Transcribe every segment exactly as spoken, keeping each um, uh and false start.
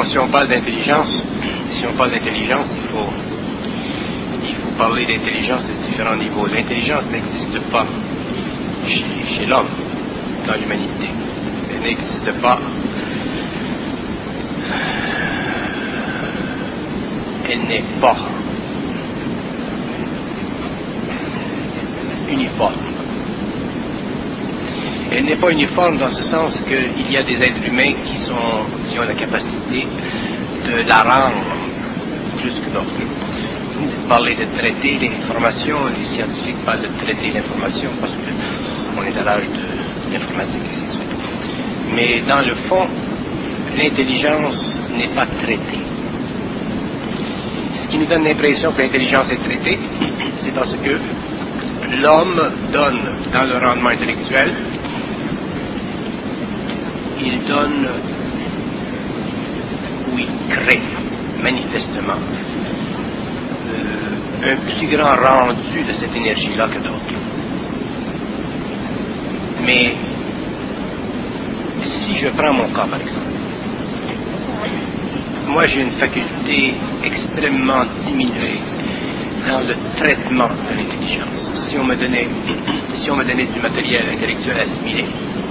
si on parle d'intelligence, si on parle d'intelligence, il faut, il faut parler d'intelligence à différents niveaux. L'intelligence n'existe pas chez, chez l'homme, dans l'humanité. Elle n'existe pas. Elle n'est pas uniforme. Elle n'est pas uniforme dans ce sens qu'il y a des êtres humains qui, sont, qui ont la capacité de la rendre plus que d'autres. Vous parlez de traiter l'information, les scientifiques parlent de traiter l'information parce qu'on est à l'âge de l'informatique et ainsi de suite. Mais dans le fond, l'intelligence n'est pas traitée. Ce qui nous donne l'impression que l'intelligence est traitée, c'est parce que l'homme donne dans le rendement intellectuel, il donne ou il crée manifestement euh, un plus grand rendu de cette énergie-là que d'autres. Mais si je prends mon cas par exemple, moi j'ai une faculté extrêmement diminuée dans le traitement de l'intelligence. Si on me donnait, si on me donnait du matériel intellectuel assimilé,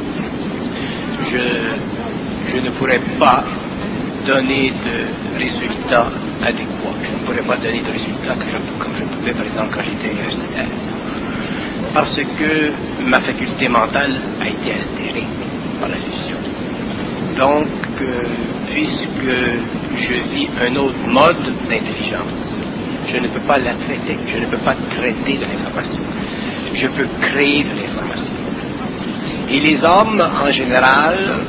je, je ne pourrais pas donner de résultats adéquats. Je ne pourrais pas donner de résultats que je, comme je pouvais par exemple quand j'étais universitaire. Parce que ma faculté mentale a été altérée par la fusion. Donc, euh, puisque je vis un autre mode d'intelligence, je ne peux pas la traiter, je ne peux pas traiter de l'information. Je peux créer de l'information. Et les hommes, en général,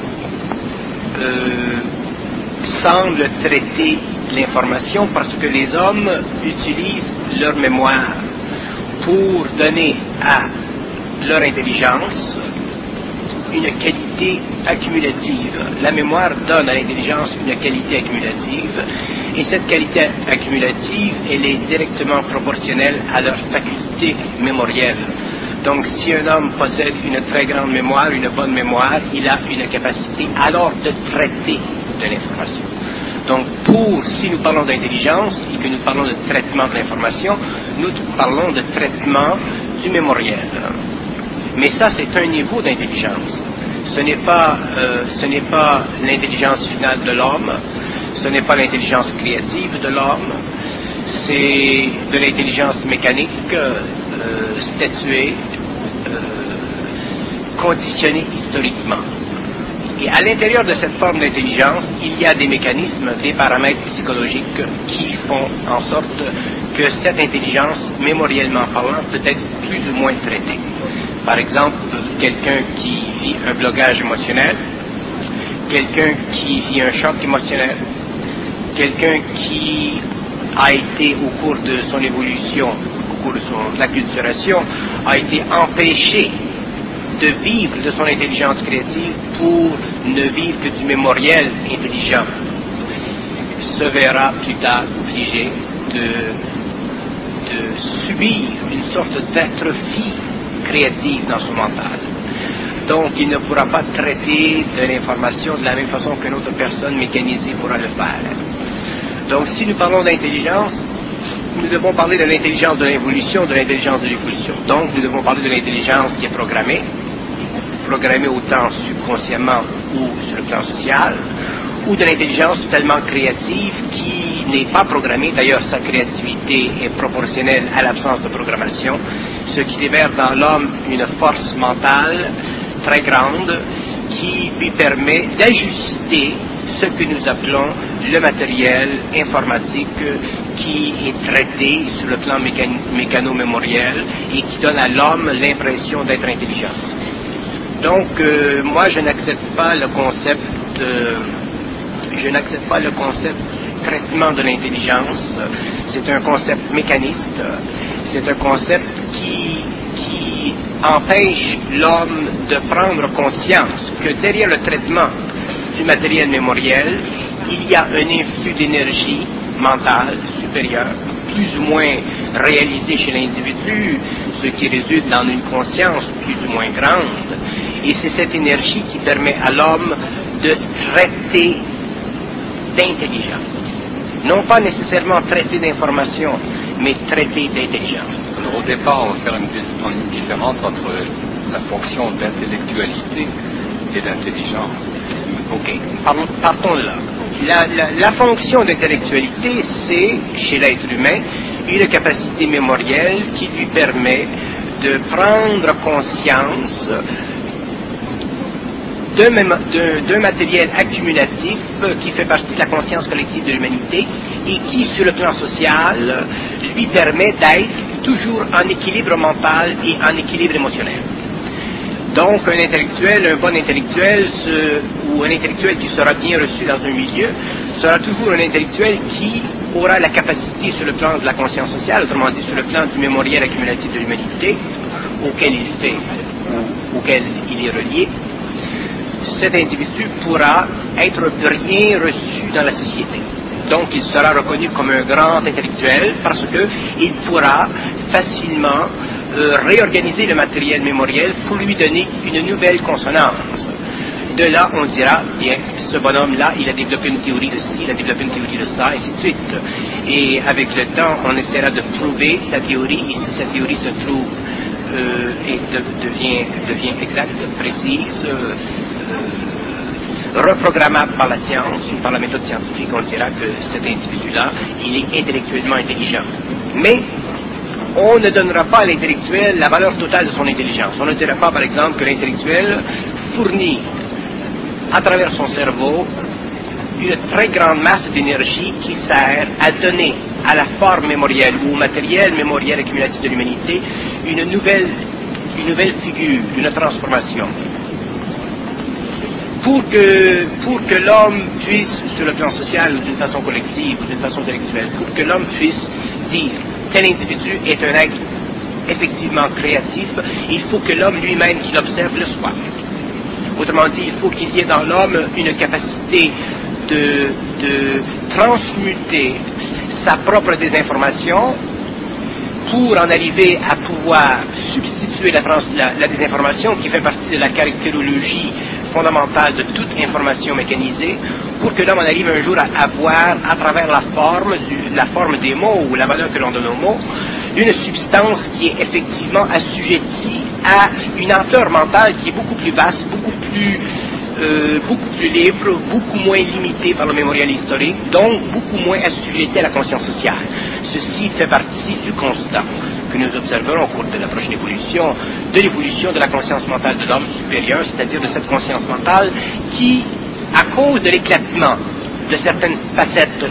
euh, semblent traiter l'information parce que les hommes utilisent leur mémoire pour donner à leur intelligence une qualité accumulative. La mémoire donne à l'intelligence une qualité accumulative, et cette qualité accumulative, elle est directement proportionnelle à leur faculté mémorielle. Donc, si un homme possède une très grande mémoire, une bonne mémoire, il a une capacité alors de traiter de l'information. Donc, pour, si nous parlons d'intelligence et que nous parlons de traitement de l'information, nous parlons de traitement du mémoriel. Mais ça, c'est un niveau d'intelligence. Ce n'est pas, euh, ce n'est pas l'intelligence finale de l'homme, ce n'est pas l'intelligence créative de l'homme, c'est de l'intelligence mécanique, euh, statuée, euh, conditionnée historiquement. Et à l'intérieur de cette forme d'intelligence, il y a des mécanismes, des paramètres psychologiques qui font en sorte que cette intelligence, mémoriellement parlant, peut être plus ou moins traitée. Par exemple, quelqu'un qui vit un blocage émotionnel, quelqu'un qui vit un choc émotionnel, quelqu'un qui a été, au cours de son évolution, au cours de son acculturation, a été empêché de vivre de son intelligence créative pour ne vivre que du mémoriel intelligent, se verra plus tard obligé de, de subir une sorte d'atrophie créative dans son mental. Donc, il ne pourra pas traiter de l'information de la même façon qu'une autre personne mécanisée pourra le faire. Donc, si nous parlons d'intelligence, nous devons parler de l'intelligence de l'évolution, de l'intelligence de l'évolution. Donc, nous devons parler de l'intelligence qui est programmée, programmée autant subconsciemment ou sur le plan social, ou de l'intelligence totalement créative qui n'est pas programmée. D'ailleurs, sa créativité est proportionnelle à l'absence de programmation, ce qui libère dans l'homme une force mentale très grande qui lui permet d'ajuster ce que nous appelons le matériel informatique qui est traité sur le plan mécan- mécano-mémoriel et qui donne à l'homme l'impression d'être intelligent. Donc, euh, moi, je n'accepte pas le concept, euh, je n'accepte pas le concept du traitement de l'intelligence. C'est un concept mécaniste. C'est un concept qui, qui empêche l'homme de prendre conscience que derrière le traitement du matériel mémoriel, il y a un influx d'énergie mentale supérieure, plus ou moins réalisé chez l'individu, ce qui résulte dans une conscience plus ou moins grande. Et c'est cette énergie qui permet à l'homme de traiter d'intelligence. Non pas nécessairement traiter d'information, mais traiter d'intelligence. Alors au départ, on va faire une, une différence entre la fonction d'intellectualité et d'intelligence. Ok, partons de là. La, la, la fonction d'intellectualité, c'est, chez l'être humain, une capacité mémorielle qui lui permet de prendre conscience d'un matériel accumulatif qui fait partie de la conscience collective de l'humanité et qui, sur le plan social, lui permet d'être toujours en équilibre mental et en équilibre émotionnel. Donc, un intellectuel, un bon intellectuel, ce, ou un intellectuel qui sera bien reçu dans un milieu, sera toujours un intellectuel qui aura la capacité sur le plan de la conscience sociale, autrement dit sur le plan du mémoriel accumulatif de l'humanité, auquel il fait, ou auquel il est relié. Cet individu pourra être bien reçu dans la société. Donc, il sera reconnu comme un grand intellectuel parce qu'il pourra facilement euh, réorganiser le matériel mémoriel pour lui donner une nouvelle consonance. De là, on dira, bien, ce bonhomme-là, il a développé une théorie de ci, il a développé une théorie de ça, et ainsi de suite. Et avec le temps, on essaiera de prouver sa théorie, et si sa théorie se trouve euh, et de, devient, devient exacte, précise, euh, reprogrammable par la science, par la méthode scientifique, on dira que cet individu-là, il est intellectuellement intelligent. Mais on ne donnera pas à l'intellectuel la valeur totale de son intelligence. On ne dira pas, par exemple, que l'intellectuel fournit à travers son cerveau une très grande masse d'énergie qui sert à donner à la forme mémorielle ou au matériel mémoriel accumulatif de l'humanité une nouvelle, une nouvelle figure, une transformation. Pour que, pour que l'homme puisse, sur le plan social, d'une façon collective, ou d'une façon intellectuelle, pour que l'homme puisse dire tel individu est un être effectivement créatif, il faut que l'homme lui-même qui l'observe le soit. Autrement dit, il faut qu'il y ait dans l'homme une capacité de, de transmuter sa propre désinformation pour en arriver à pouvoir substituer la, trans, la, la désinformation qui fait partie de la caractérologie fondamentale de toute information mécanisée, pour que l'homme en arrive un jour à avoir, à travers la forme, du, la forme des mots ou la valeur que l'on donne aux mots, une substance qui est effectivement assujettie à une ampleur mentale qui est beaucoup plus vaste, beaucoup plus, euh, beaucoup plus libre, beaucoup moins limitée par le mémorial historique, donc beaucoup moins assujettie à la conscience sociale. Ceci fait partie du constat que nous observerons au cours de la prochaine évolution, de l'évolution de la conscience mentale de l'homme supérieur, c'est-à-dire de cette conscience mentale qui, à cause de l'éclatement de certaines facettes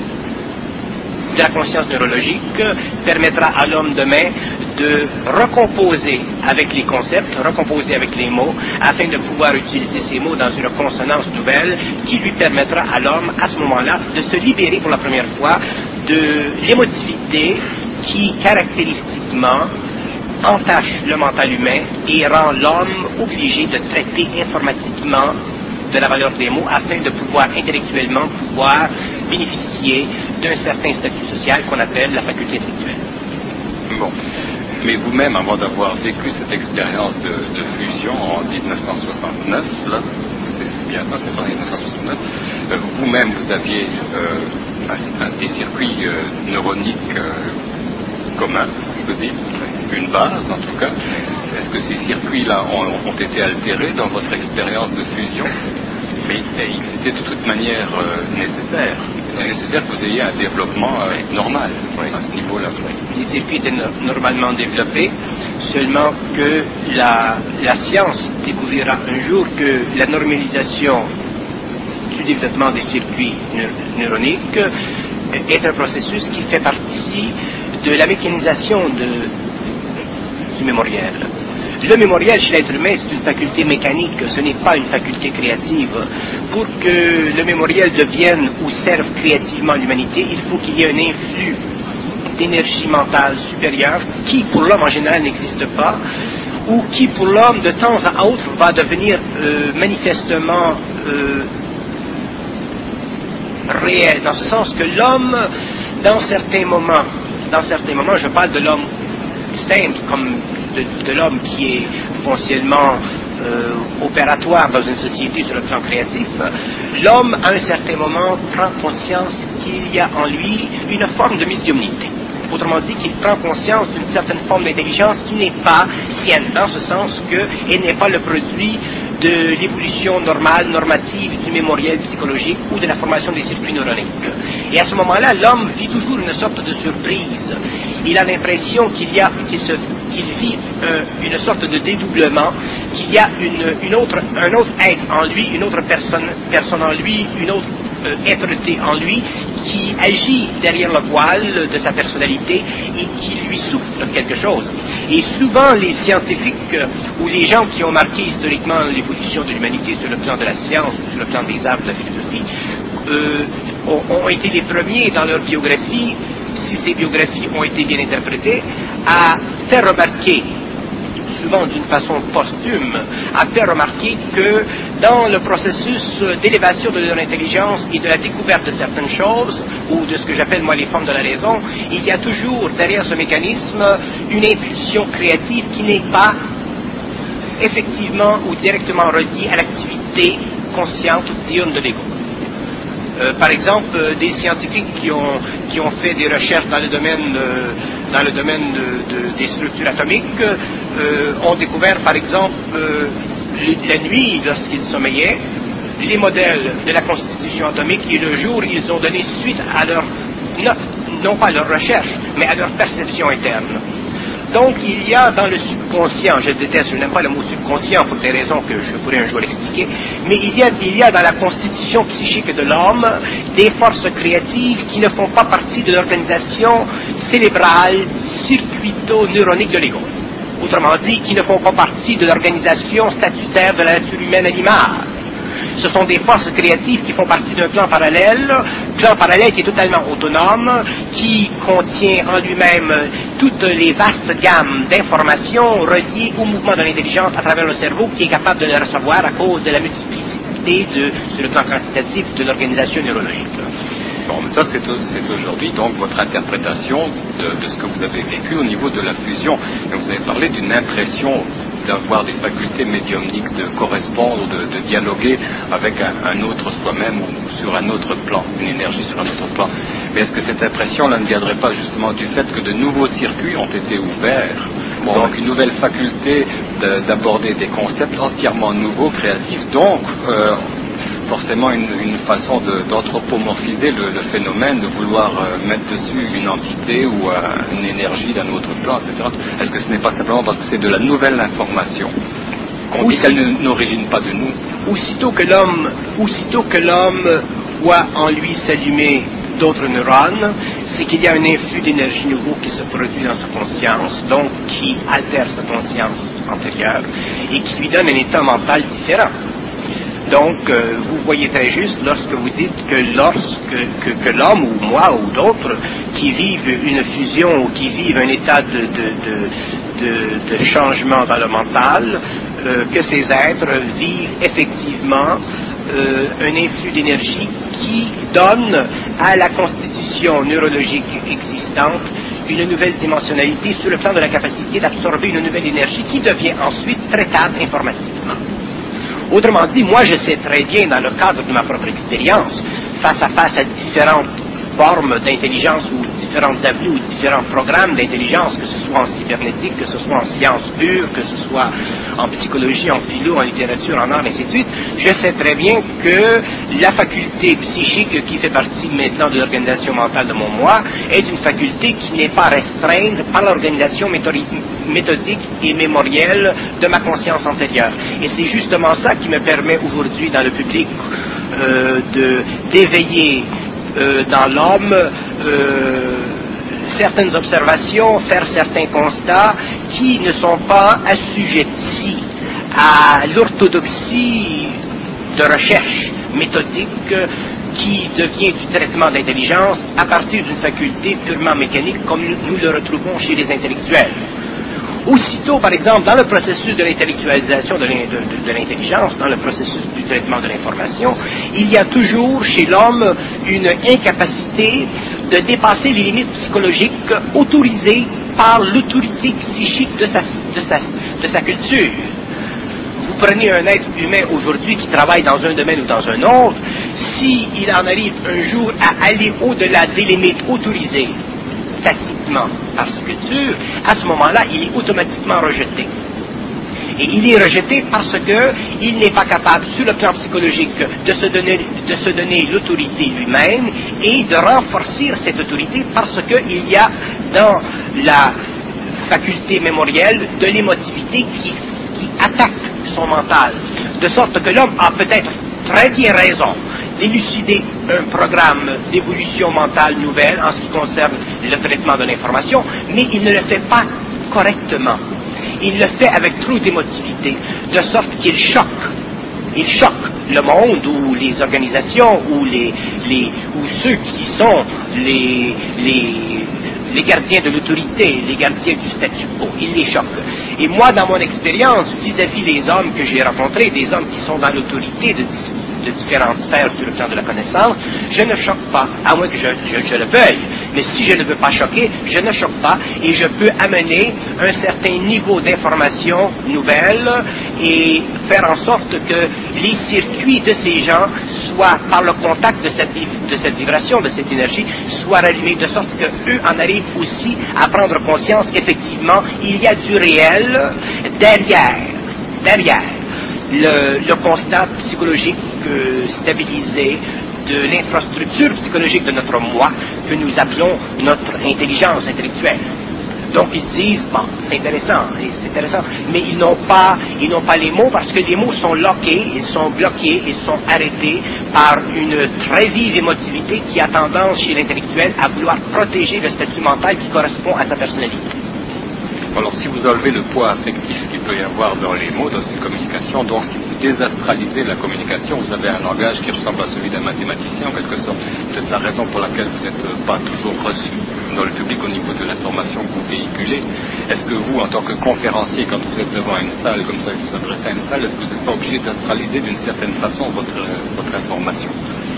de la conscience neurologique, permettra à l'homme demain de recomposer avec les concepts, recomposer avec les mots, afin de pouvoir utiliser ces mots dans une consonance nouvelle qui lui permettra à l'homme, à ce moment-là, de se libérer pour la première fois de l'émotivité qui, caractéristiquement, entache le mental humain et rend l'homme obligé de traiter informatiquement de la valeur des mots afin de pouvoir intellectuellement pouvoir bénéficier d'un certain statut social qu'on appelle la faculté intellectuelle. Bon. Mais vous-même, avant d'avoir vécu cette expérience de, de fusion en dix-neuf cent soixante-neuf, là, c'est bien ça, c'est en dix-neuf cent soixante-neuf, euh, vous-même, vous aviez euh, un, un, des circuits euh, neuroniques euh, communs, je veux dire, une base en tout cas. Est-ce que ces circuits-là ont, ont été altérés dans votre expérience de fusion? Mais ils étaient de toute manière euh, nécessaires. C'est nécessaire que vous ayez un développement euh, normal oui. à ce niveau-là. Oui. Les circuits étaient no normalement développés, seulement que la, la science découvrira un jour que la normalisation du développement des circuits neuroniques est un processus qui fait partie de la mécanisation de, du mémoriel. Le mémoriel chez l'être humain, c'est une faculté mécanique, ce n'est pas une faculté créative. Pour que le mémoriel devienne ou serve créativement l'humanité, il faut qu'il y ait un influx d'énergie mentale supérieure qui, pour l'homme en général, n'existe pas, ou qui, pour l'homme, de temps à autre, va devenir euh, manifestement euh, réel, dans ce sens que l'homme, dans certains moments, dans certains moments, je parle de l'homme simple, comme de, de l'homme qui est potentiellement euh, opératoire dans une société sur le plan créatif, l'homme, à un certain moment, prend conscience qu'il y a en lui une forme de médiumnité. Autrement dit, qu'il prend conscience d'une certaine forme d'intelligence qui n'est pas sienne, dans ce sens qu'elle n'est pas le produit de l'évolution normale, normative du mémoriel psychologique ou de la formation des circuits neuroniques. Et à ce moment-là, l'homme vit toujours une sorte de surprise. Il a l'impression qu'il y a, qu'il, se, qu'il vit euh, une sorte de dédoublement, qu'il y a une, une autre, un autre être en lui, une autre personne, personne en lui, une autre euh, être-té en lui, qui agit derrière le voile de sa personnalité et qui lui souffle quelque chose. Et souvent, les scientifiques euh, ou les gens qui ont marqué historiquement l'évolution de l'humanité sur le plan de la science, sur le plan des arts, de la philosophie, euh, ont, ont été les premiers dans leur biographie, si ces biographies ont été bien interprétées, à faire remarquer, souvent d'une façon posthume, à faire remarquer que dans le processus d'élévation de leur intelligence et de la découverte de certaines choses, ou de ce que j'appelle moi les formes de la raison, il y a toujours derrière ce mécanisme une impulsion créative qui n'est pas effectivement ou directement reliée à l'activité consciente ou diurne de l'ego. Euh, par exemple, euh, des scientifiques qui ont, qui ont fait des recherches dans le domaine, euh, dans le domaine de, de, des structures atomiques euh, ont découvert, par exemple, euh, la nuit, lorsqu'ils sommeillaient, les modèles de la constitution atomique, et le jour, ils ont donné suite à leur, non, non pas à leur recherche, mais à leur perception interne. Donc, il y a dans le subconscient, je déteste, je n'aime pas le mot subconscient pour des raisons que je pourrais un jour expliquer, mais il y a, il y a dans la constitution psychique de l'homme des forces créatives qui ne font pas partie de l'organisation cérébrale, circuito-neuronique de l'ego. Autrement dit, qui ne font pas partie de l'organisation statutaire de la nature humaine animale. Ce sont des forces créatives qui font partie d'un plan parallèle, plan parallèle qui est totalement autonome, qui contient en lui-même toutes les vastes gammes d'informations reliées au mouvement de l'intelligence à travers le cerveau, qui est capable de les recevoir à cause de la multiplicité de, sur le plan quantitatif de l'organisation neurologique. Bon, mais ça c'est, c'est aujourd'hui donc votre interprétation de, de ce que vous avez vécu au niveau de la fusion. Et vous avez parlé d'une impression d'avoir des facultés médiumniques, de correspondre, de, de dialoguer avec un, un autre soi-même ou sur un autre plan, une énergie sur un autre plan. Mais est-ce que cette impression-là ne viendrait pas justement du fait que de nouveaux circuits ont été ouverts, bon, donc une nouvelle faculté de, d'aborder des concepts entièrement nouveaux, créatifs, donc euh, forcément une, une façon de, d'anthropomorphiser le, le phénomène, de vouloir euh, mettre dessus une entité ou euh, une énergie d'un autre plan, et cetera. Est-ce que ce n'est pas simplement parce que c'est de la nouvelle information qu'on dit qu'elle ne, n'origine pas de nous? Aussitôt que l'homme, aussitôt que l'homme voit en lui s'allumer d'autres neurones, c'est qu'il y a un influx d'énergie nouveau qui se produit dans sa conscience, donc qui altère sa conscience antérieure et qui lui donne un état mental différent. Donc, euh, vous voyez très juste lorsque vous dites que lorsque que, que l'homme ou moi ou d'autres qui vivent une fusion ou qui vivent un état de, de, de, de, de changement dans le mental, euh, que ces êtres vivent effectivement euh, un influx d'énergie qui donne à la constitution neurologique existante une nouvelle dimensionnalité sur le plan de la capacité d'absorber une nouvelle énergie qui devient ensuite traitable informativement. Autrement dit, moi je sais très bien, dans le cadre de ma propre expérience, face à face à différentes formes d'intelligence ou différentes avenues ou différents programmes d'intelligence, que ce soit en cybernétique, que ce soit en sciences pures, que ce soit en psychologie, en philo, en littérature, en art, et ainsi de suite, je sais très bien que la faculté psychique qui fait partie maintenant de l'organisation mentale de mon moi est une faculté qui n'est pas restreinte par l'organisation méthodique et mémorielle de ma conscience antérieure. Et c'est justement ça qui me permet aujourd'hui dans le public euh, de, d'éveiller Euh, dans l'homme euh, certaines observations, faire certains constats qui ne sont pas assujettis à l'orthodoxie de recherche méthodique qui devient du traitement d'intelligence à partir d'une faculté purement mécanique comme nous le retrouvons chez les intellectuels. Aussitôt, par exemple, dans le processus de l'intellectualisation de, de, de, de l'intelligence, dans le processus du traitement de l'information, il y a toujours chez l'homme une incapacité de dépasser les limites psychologiques autorisées par l'autorité psychique de sa, de sa, de sa culture. vous prenez un être humain aujourd'hui qui travaille dans un domaine ou dans un autre, s'il en arrive un jour à aller au-delà des limites autorisées tacitement par sa culture, à ce moment-là, il est automatiquement rejeté. Et il est rejeté parce qu'il n'est pas capable, sur le plan psychologique, de se donner, de se donner l'autorité lui-même et de renforcer cette autorité parce qu'il y a dans la faculté mémorielle de l'émotivité qui, qui attaque son mental. De sorte que l'homme a peut-être très bien raison d'élucider un programme d'évolution mentale nouvelle en ce qui concerne le traitement de l'information, mais il ne le fait pas correctement. Il le fait avec trop d'émotivité, de sorte qu'il choque. Il choque le monde ou les organisations ou, les, les, ou ceux qui sont les, les, les gardiens de l'autorité, les gardiens du statu quo. Il les choque. Et moi, dans mon expérience, vis-à-vis des hommes que j'ai rencontrés, des hommes qui sont dans l'autorité de, de différentes sphères sur le plan de la connaissance, je ne choque pas, à moins que je, je, je le veuille. Mais si je ne veux pas choquer, je ne choque pas et je peux amener un certain niveau d'information nouvelle et faire en sorte que les circuits de ces gens soient, par le contact de cette, de cette vibration, de cette énergie, soient rallumés, de sorte qu'eux en arrivent aussi à prendre conscience qu'effectivement, il y a du réel derrière, derrière le, le constat psychologique euh, stabilisé de l'infrastructure psychologique de notre moi que nous appelons notre intelligence intellectuelle. Donc ils disent, bon, c'est intéressant, c'est intéressant, mais ils n'ont pas, ils n'ont pas les mots parce que les mots sont loqués, ils sont bloqués, ils sont arrêtés par une très vive émotivité qui a tendance chez l'intellectuel à vouloir protéger le statut mental qui correspond à sa personnalité. Alors si vous enlevez le poids affectif qu'il peut y avoir dans les mots, dans une communication, donc si vous désastralisez la communication, vous avez un langage qui ressemble à celui d'un mathématicien en quelque sorte. Peut-être la raison pour laquelle vous n'êtes pas toujours reçu dans le public au niveau de l'information que vous véhiculez. Est-ce que vous, en tant que conférencier, quand vous êtes devant une salle comme ça, que vous adressez à une salle, est-ce que vous n'êtes pas obligé d'astraliser d'une certaine façon votre, votre information?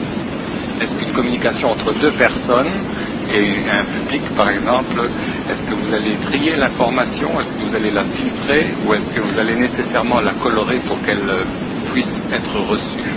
Est-ce qu'une communication entre deux personnes et un public, par exemple, est-ce que vous allez trier l'information, est-ce que vous allez la filtrer, ou est-ce que vous allez nécessairement la colorer pour qu'elle puisse être reçue?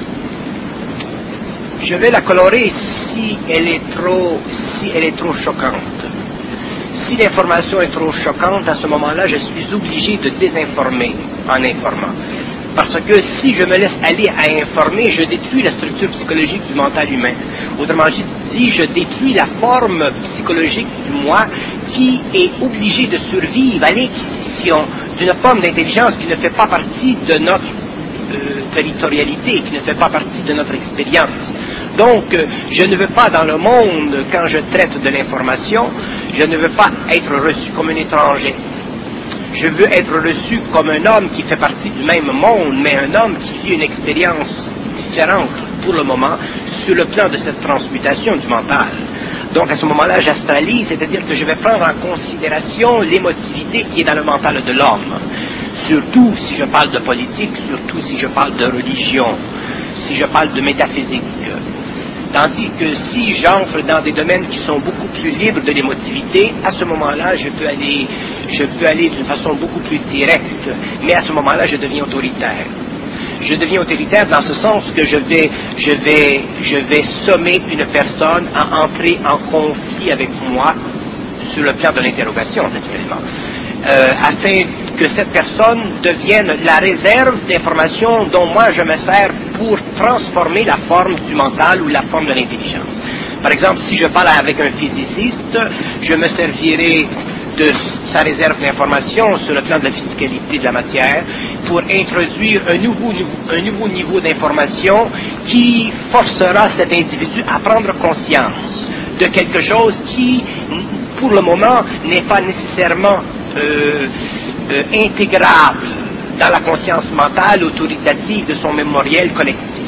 Je vais la colorer si elle est trop, si elle est trop choquante. Si l'information est trop choquante, à ce moment-là, je suis obligé de désinformer en informant. Parce que si je me laisse aller à informer, je détruis la structure psychologique du mental humain. Autrement dit, je détruis la forme psychologique du moi qui est obligé de survivre à l'inquisition d'une forme d'intelligence qui ne fait pas partie de notre euh, territorialité, qui ne fait pas partie de notre expérience. Donc, euh, je ne veux pas dans le monde, quand je traite de l'information, je ne veux pas être reçu comme un étranger. Je veux être reçu comme un homme qui fait partie du même monde, mais un homme qui vit une expérience différente pour le moment sur le plan de cette transmutation du mental. Donc à ce moment-là, j'astralise, c'est-à-dire que je vais prendre en considération l'émotivité qui est dans le mental de l'homme. Surtout si je parle de politique, surtout si je parle de religion, si je parle de métaphysique. Tandis que si j'entre dans des domaines qui sont beaucoup plus libres de l'émotivité, à ce moment-là, je peux aller, je peux aller d'une façon beaucoup plus directe. Mais à ce moment-là, je deviens autoritaire. Je deviens autoritaire dans ce sens que je vais, je vais, je vais sommer une personne à entrer en conflit avec moi sur le plan de l'interrogation, naturellement. Euh, afin que cette personne devienne la réserve d'informations dont moi je me sers pour transformer la forme du mental ou la forme de l'intelligence. Par exemple, si je parle avec un physiciste, je me servirai de sa réserve d'informations sur le plan de la physicalité de la matière pour introduire un nouveau, un nouveau niveau d'information qui forcera cet individu à prendre conscience de quelque chose qui, pour le moment, n'est pas nécessairement Euh, euh, intégrable dans la conscience mentale autoritative de son mémoriel collectif.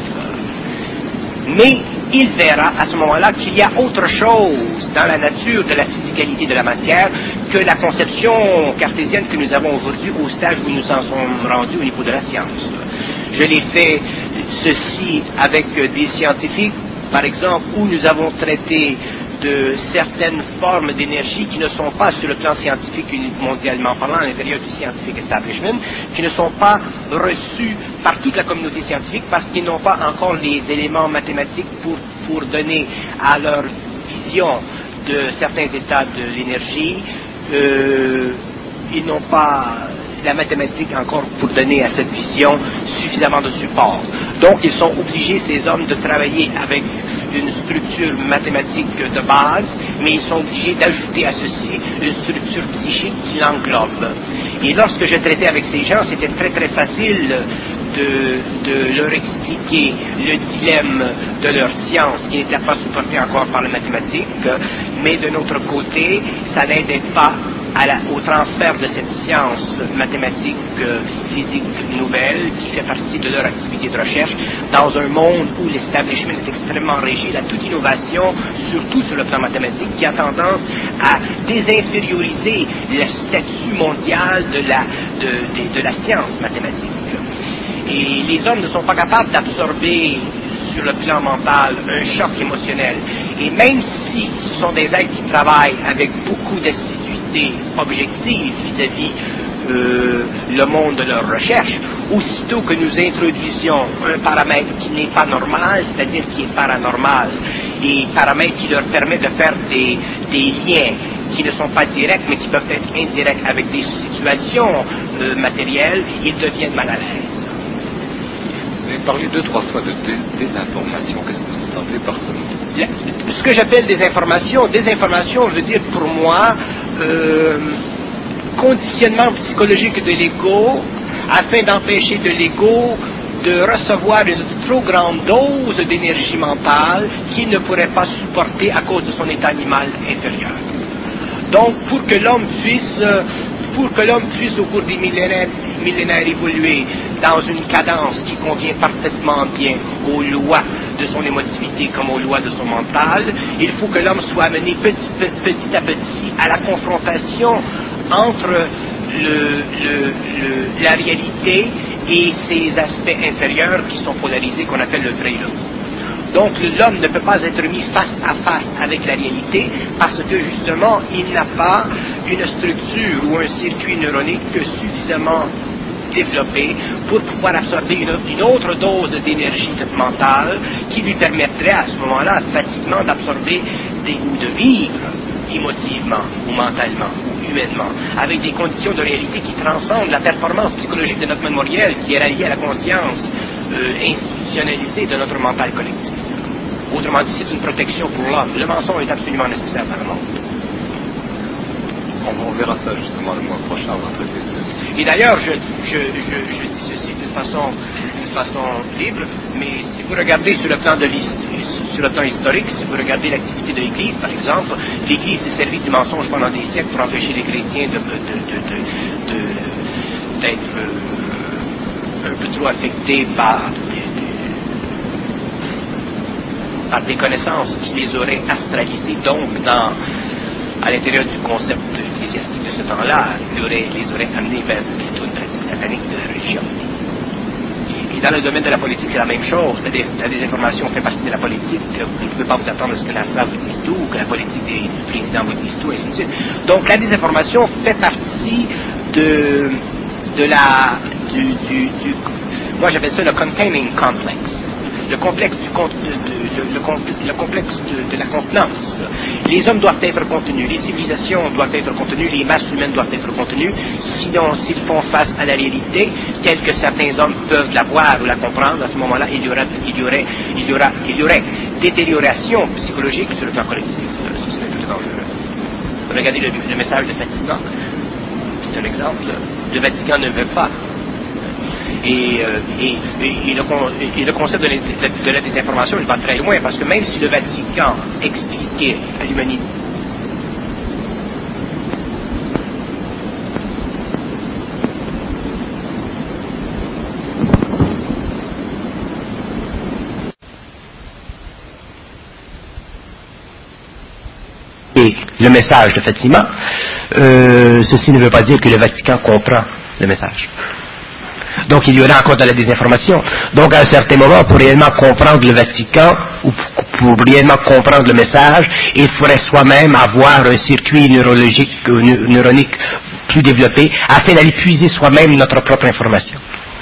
Mais il verra à ce moment-là qu'il y a autre chose dans la nature de la physicalité de la matière que la conception cartésienne que nous avons aujourd'hui au stage où nous en sommes rendus au niveau de la science. Je l'ai fait ceci avec des scientifiques, par exemple, où nous avons traité de certaines formes d'énergie qui ne sont pas sur le plan scientifique mondialement parlant, à l'intérieur du scientific establishment, qui ne sont pas reçus par toute la communauté scientifique parce qu'ils n'ont pas encore les éléments mathématiques pour, pour donner à leur vision de certains états de l'énergie. Euh, ils n'ont pas la mathématique encore pour donner à cette vision suffisamment de support. Donc ils sont obligés, ces hommes, de travailler avec une structure mathématique de base, mais ils sont obligés d'ajouter à ceci une structure psychique qui l'englobe. Et lorsque je traitais avec ces gens, c'était très très facile de, de leur expliquer le dilemme de leur science qui n'était pas supporté encore par la mathématique, mais de notre côté, ça n'aidait pas à la, au transfert de cette science mathématique, euh, physique nouvelle qui fait partie de leur activité de recherche dans un monde où l'establishment est extrêmement rigide à toute innovation, surtout sur le plan mathématique, qui a tendance à désinférioriser le statut mondial de la, de, de, de la science mathématique. Et les hommes ne sont pas capables d'absorber sur le plan mental un choc émotionnel. Et même si ce sont des êtres qui travaillent avec beaucoup d'assiduité objective vis-à-vis euh, le monde de leur recherche, aussitôt que nous introduisions un paramètre qui n'est pas normal, c'est-à-dire qui est paranormal, et paramètre qui leur permet de faire des, des liens qui ne sont pas directs, mais qui peuvent être indirects avec des situations euh, matérielles, ils deviennent mal à l'aise. Vous avez parlé deux, trois fois de dé- désinformation. Qu'est-ce que vous entendez par ce mot? La, ce que j'appelle désinformation, désinformation veut dire pour moi euh, conditionnement psychologique de l'ego afin d'empêcher de l'ego de recevoir une trop grande dose d'énergie mentale qu'il ne pourrait pas supporter à cause de son état animal inférieur. Donc pour que l'homme puisse pour que l'homme puisse au cours des millénaires, millénaires évoluer dans une cadence qui convient parfaitement bien aux lois de son émotivité comme aux lois de son mental, il faut que l'homme soit amené petit, petit à petit à la confrontation entre le, le, le, la réalité et ses aspects inférieurs qui sont polarisés, qu'on appelle le vrai et le faux. Donc l'homme ne peut pas être mis face à face avec la réalité parce que justement il n'a pas une structure ou un circuit neuronique suffisamment développé pour pouvoir absorber une, une autre dose d'énergie mentale qui lui permettrait à ce moment-là facilement d'absorber des, ou de vivre émotivement ou mentalement ou humainement avec des conditions de réalité qui transcendent la performance psychologique de notre mémoriel qui est reliée à la conscience euh, institutionnalisée de notre mental collectif. Autrement dit, c'est une protection pour l'homme. Le mensonge est absolument nécessaire dans le monde. On verra ça justement le mois prochain, on va traiter ça. Et d'ailleurs, je, je, je, je dis ceci d'une façon, d'une façon libre, mais si vous regardez sur le plan de sur le plan historique, si vous regardez l'activité de l'Église, par exemple, l'Église s'est servie du mensonge pendant des siècles pour empêcher les chrétiens de, de, de, de, de, d'être euh, un peu trop affectés par par des connaissances qui les auraient astralisés, donc dans, à l'intérieur du concept ecclésiastique de ce temps-là, les aurait, les aurait amenés vers plutôt une pratique satanique de la religion. Et, et dans le domaine de la politique, c'est la même chose, c'est-à-dire la désinformation fait partie de la politique, vous ne pouvez pas vous attendre à ce que la S A vous dise tout, ou que la politique des présidents vous dise tout, et ainsi de suite. Donc la désinformation fait partie de, de la, du, du, du, moi j'appelle ça le containing complex. Le complexe, du, de, de, de, le, le complexe de, de la contenance. Les hommes doivent être contenus, les civilisations doivent être contenues, les masses humaines doivent être contenues, sinon s'ils font face à la réalité, telle que certains hommes peuvent la voir ou la comprendre, à ce moment-là, il y aura, il y aurait, il y aura, il y aurait détérioration psychologique sur le plan collectif. Ça, c'est tout dangereux. Regardez le, le message de Fatima, c'est un exemple. Le Vatican ne veut pas. Et, euh, et, et, et, le, et le concept de la, de la désinformation, il va très loin, parce que même si le Vatican expliquait à l'humanité et le message de Fatima, euh, ceci ne veut pas dire que le Vatican comprend le message. Donc il y aura encore de la désinformation. Donc à un certain moment, pour réellement comprendre le Vatican, ou pour réellement comprendre le message, il faudrait soi-même avoir un circuit neurologique, euh, neuronique plus développé, afin d'aller puiser soi-même notre propre information.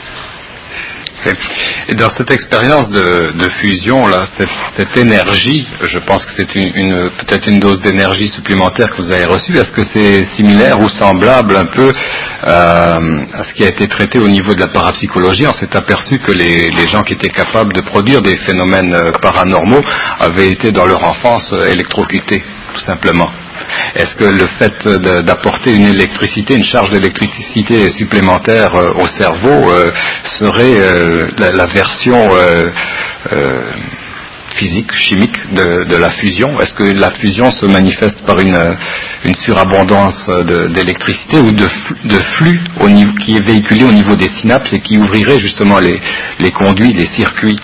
Et dans cette expérience de, de fusion, là, cette, cette énergie, je pense que c'est une, une, peut-être une dose d'énergie supplémentaire que vous avez reçue. Est-ce que c'est similaire ou semblable un peu euh, à ce qui a été traité au niveau de la parapsychologie? On s'est aperçu que les, les gens qui étaient capables de produire des phénomènes paranormaux avaient été dans leur enfance électrocutés, tout simplement. Est-ce que le fait de, d'apporter une électricité, une charge d'électricité supplémentaire euh, au cerveau euh, serait euh, la, la version euh, euh, physique, chimique de, de la fusion? Est-ce que la fusion se manifeste par une, une surabondance de, d'électricité ou de, de flux au niveau, qui est véhiculé au niveau des synapses et qui ouvrirait justement les, les conduits, les circuits?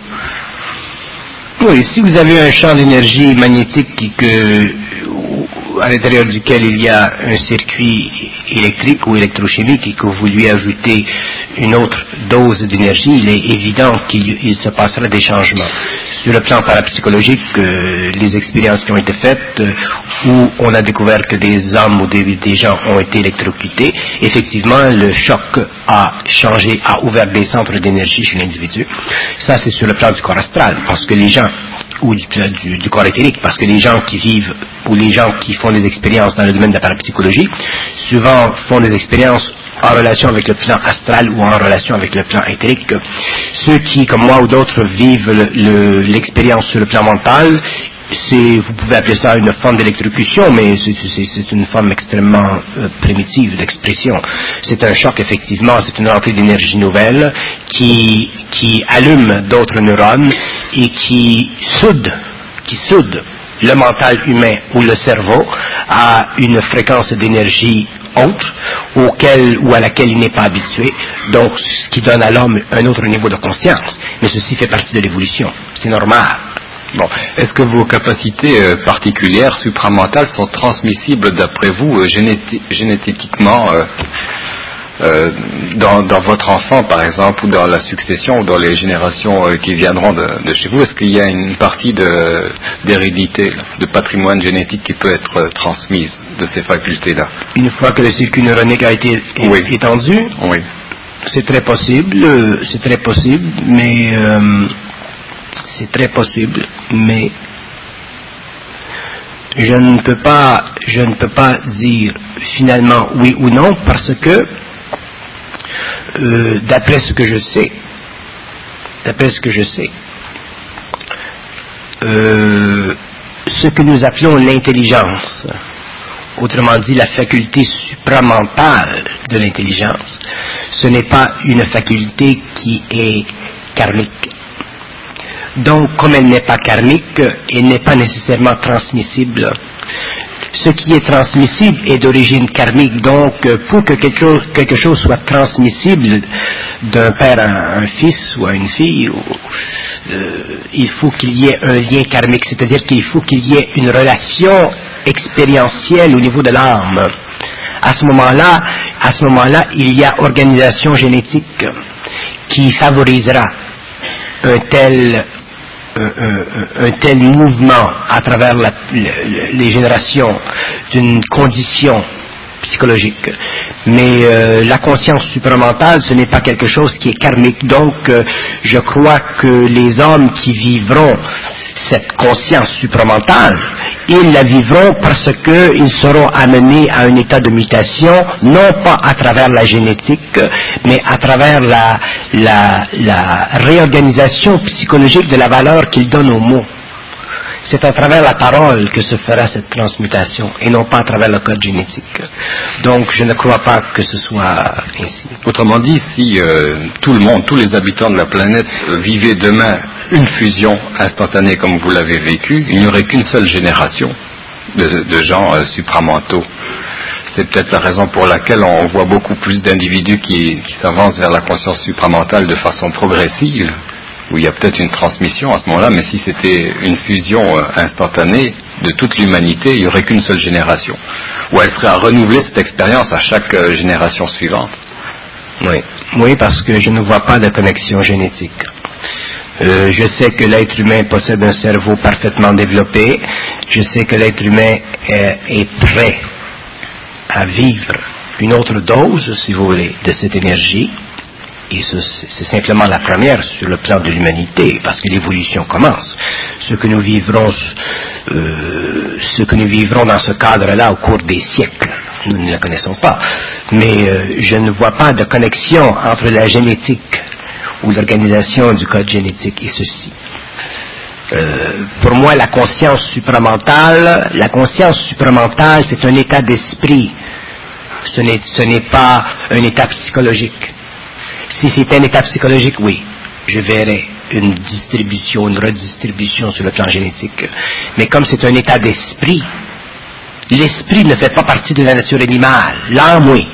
Oui, si vous avez un champ d'énergie magnétique qui, que à l'intérieur duquel il y a un circuit électrique ou électrochimique et que vous lui ajoutez une autre dose d'énergie, il est évident qu'il il se passera des changements. Sur le plan parapsychologique, euh, les expériences qui ont été faites, euh, où on a découvert que des hommes ou des, des gens ont été électrocutés, effectivement, le choc a changé, a ouvert des centres d'énergie chez l'individu. Ça, c'est sur le plan du corps astral, parce que les gens ou du, du, du corps éthérique, parce que les gens qui vivent ou les gens qui font des expériences dans le domaine de la parapsychologie souvent font des expériences en relation avec le plan astral ou en relation avec le plan éthérique. Ceux qui, comme moi ou d'autres, vivent le, le, l'expérience sur le plan mental, c'est, vous pouvez appeler ça une forme d'électrocution, mais c'est, c'est, c'est une forme extrêmement euh, primitive d'expression. C'est un choc, effectivement, c'est une entrée d'énergie nouvelle qui, qui allume d'autres neurones et qui soude, qui soude le mental humain ou le cerveau à une fréquence d'énergie autre auquel, ou à laquelle il n'est pas habitué, donc ce qui donne à l'homme un autre niveau de conscience. Mais ceci fait partie de l'évolution, c'est normal. Bon, est-ce que vos capacités euh, particulières, supramentales, sont transmissibles d'après vous euh, généti- génétiquement euh, euh, dans, dans votre enfant, par exemple, ou dans la succession, ou dans les générations euh, qui viendront de, de chez vous? Est-ce qu'il y a une partie de, d'hérédité, de patrimoine génétique qui peut être euh, transmise de ces facultés-là? Une fois que le circuit neuronique a été é- oui. étendu, oui. c'est très possible, c'est très possible, mais euh, c'est très possible, mais je ne peux pas, je ne peux pas dire finalement oui ou non, parce que euh, d'après ce que je sais, d'après ce que je sais, euh, ce que nous appelons l'intelligence, autrement dit la faculté supramentale de l'intelligence, ce n'est pas une faculté qui est karmique. Donc, comme elle n'est pas karmique, elle n'est pas nécessairement transmissible. Ce qui est transmissible est d'origine karmique. Donc, pour que quelque chose, quelque chose soit transmissible d'un père à un fils ou à une fille, euh, il faut qu'il y ait un lien karmique, c'est-à-dire qu'il faut qu'il y ait une relation expérientielle au niveau de l'âme. À ce moment-là, à ce moment-là, il y a organisation génétique qui favorisera un tel Un, un, un tel mouvement à travers la, les générations d'une condition psychologique. Mais euh, la conscience supramentale, ce n'est pas quelque chose qui est karmique. Donc, euh, je crois que les hommes qui vivront cette conscience supramentale, ils la vivront parce qu'ils seront amenés à un état de mutation, non pas à travers la génétique, mais à travers la, la, la réorganisation psychologique de la valeur qu'ils donnent aux mots. C'est à travers la parole que se fera cette transmutation et non pas à travers le code génétique. Donc je ne crois pas que ce soit ainsi. Autrement dit, si euh, tout le monde, tous les habitants de la planète euh, vivaient demain une fusion instantanée comme vous l'avez vécu, il n'y aurait qu'une seule génération de, de gens euh, supramentaux. C'est peut-être la raison pour laquelle on voit beaucoup plus d'individus qui, qui s'avancent vers la conscience supramentale de façon progressive, où il y a peut-être une transmission à ce moment-là, mais si c'était une fusion euh, instantanée de toute l'humanité, il n'y aurait qu'une seule génération, où elle serait à renouveler cette expérience à chaque euh, génération suivante. Oui. Oui, parce que je ne vois pas de connexion génétique. Euh, je sais que l'être humain possède un cerveau parfaitement développé. Je sais que l'être humain est, est prêt à vivre une autre dose, si vous voulez, de cette énergie. Et c'est simplement la première sur le plan de l'humanité, parce que l'évolution commence. Ce que nous vivrons, euh, ce que nous vivrons dans ce cadre-là au cours des siècles, nous ne la connaissons pas. Mais euh, je ne vois pas de connexion entre la génétique ou l'organisation du code génétique et ceci. Euh, pour moi, la conscience supramentale, la conscience supramentale, c'est un état d'esprit. Ce n'est, ce n'est pas un état psychologique. Si c'est un état psychologique, oui, je verrai une distribution, une redistribution sur le plan génétique. Mais comme c'est un état d'esprit, l'esprit ne fait pas partie de la nature animale. L'âme, oui.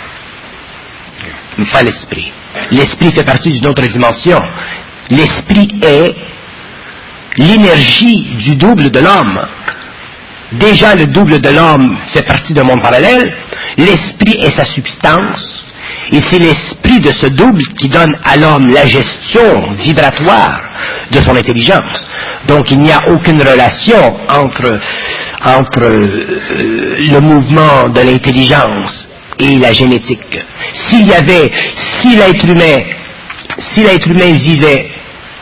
Mais pas l'esprit. L'esprit fait partie d'une autre dimension. L'esprit est l'énergie du double de l'homme. Déjà, le double de l'homme fait partie d'un monde parallèle. L'esprit est sa substance. Et c'est l'esprit de ce double qui donne à l'homme la gestion vibratoire de son intelligence. Donc il n'y a aucune relation entre, entre euh, le mouvement de l'intelligence et la génétique. S'il y avait, si l'être humain, si l'être humain vivait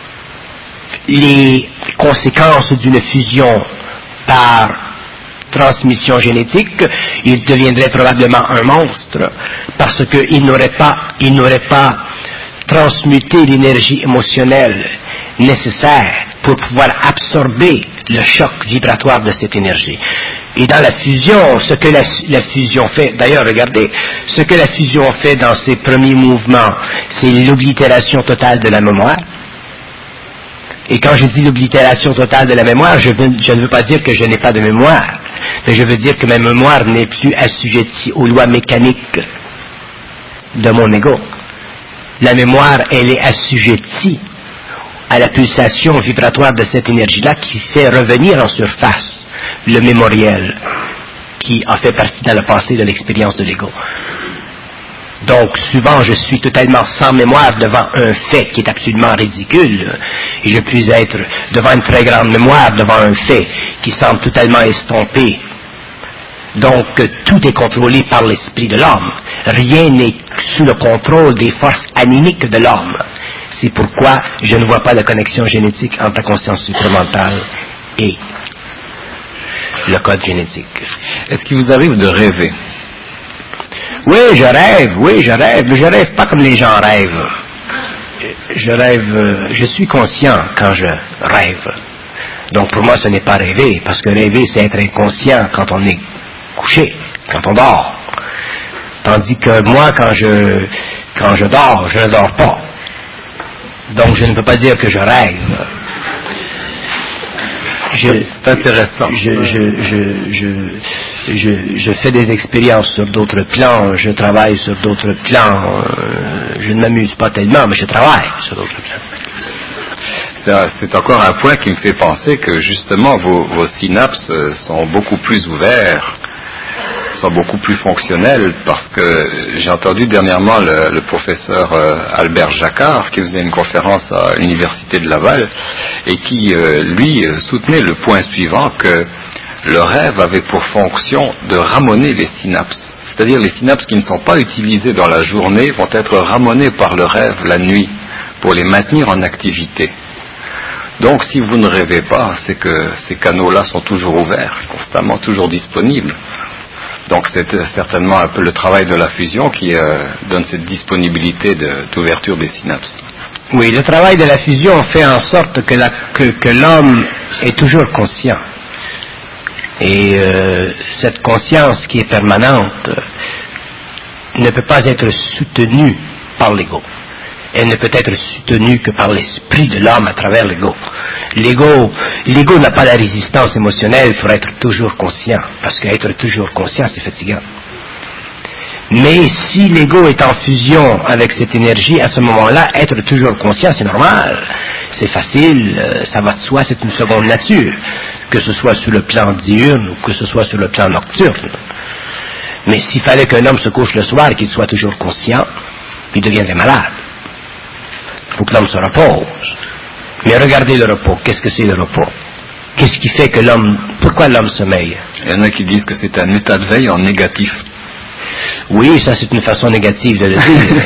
les conséquences d'une fusion par transmission génétique, il deviendrait probablement un monstre, parce qu'il n'aurait pas, il n'aurait pas transmuté l'énergie émotionnelle nécessaire pour pouvoir absorber le choc vibratoire de cette énergie. Et dans la fusion, ce que la, la fusion fait, d'ailleurs regardez, ce que la fusion fait dans ses premiers mouvements, c'est l'oblitération totale de la mémoire. Et quand je dis l'oblitération totale de la mémoire, je, veux, je ne veux pas dire que je n'ai pas de mémoire, mais je veux dire que ma mémoire n'est plus assujettie aux lois mécaniques de mon ego. La mémoire, elle est assujettie à la pulsation vibratoire de cette énergie-là qui fait revenir en surface le mémoriel qui a fait partie dans le passé de l'expérience de l'ego. Donc, souvent, je suis totalement sans mémoire devant un fait qui est absolument ridicule, et je puis être devant une très grande mémoire devant un fait qui semble totalement estompé. Donc, tout est contrôlé par l'esprit de l'homme. Rien n'est sous le contrôle des forces animiques de l'homme. C'est pourquoi je ne vois pas de connexion génétique entre la conscience supramentale et le code génétique. Est-ce qu'il vous arrive de rêver? Oui, je rêve, oui, je rêve, mais je rêve pas comme les gens rêvent. Je rêve, je suis conscient quand je rêve. Donc pour moi, ce n'est pas rêver, parce que rêver, c'est être inconscient quand on est couché, quand on dort. Tandis que moi, quand je, quand je dors, je ne dors pas. Donc je ne peux pas dire que je rêve. C'est intéressant. Je, je, je, je, je, je fais des expériences sur d'autres plans, je travaille sur d'autres plans, euh, je ne m'amuse pas tellement, mais je travaille sur d'autres plans. C'est encore un point qui me fait penser que justement vos, vos synapses sont beaucoup plus ouverts, sont beaucoup plus fonctionnels, parce que j'ai entendu dernièrement le, le professeur euh, Albert Jacquard qui faisait une conférence à l'université de Laval et qui euh, lui soutenait le point suivant, que le rêve avait pour fonction de ramener les synapses, c'est-à-dire les synapses qui ne sont pas utilisées dans la journée vont être ramenées par le rêve la nuit pour les maintenir en activité. Donc si vous ne rêvez pas, c'est que ces canaux-là sont toujours ouverts, constamment, toujours disponibles. Donc c'est certainement un peu le travail de la fusion qui euh, donne cette disponibilité de, d'ouverture des synapses. Oui, le travail de la fusion fait en sorte que, la, que, que l'homme est toujours conscient. Et euh, cette conscience qui est permanente ne peut pas être soutenue par l'ego. Elle ne peut être soutenue que par l'esprit de l'homme à travers l'ego. L'ego, l'ego n'a pas la résistance émotionnelle pour être toujours conscient, parce qu'être toujours conscient, c'est fatigant. Mais si l'ego est en fusion avec cette énergie, à ce moment-là, être toujours conscient, c'est normal, c'est facile, ça va de soi, c'est une seconde nature, que ce soit sur le plan diurne ou que ce soit sur le plan nocturne. Mais s'il fallait qu'un homme se couche le soir et qu'il soit toujours conscient, il deviendrait malade. Il faut que l'homme se repose. Mais regardez le repos. Qu'est-ce que c'est le repos? Qu'est-ce qui fait que l'homme... Pourquoi l'homme sommeille? Il y en a qui disent que c'est un état de veille en négatif. Oui, ça c'est une façon négative de le dire.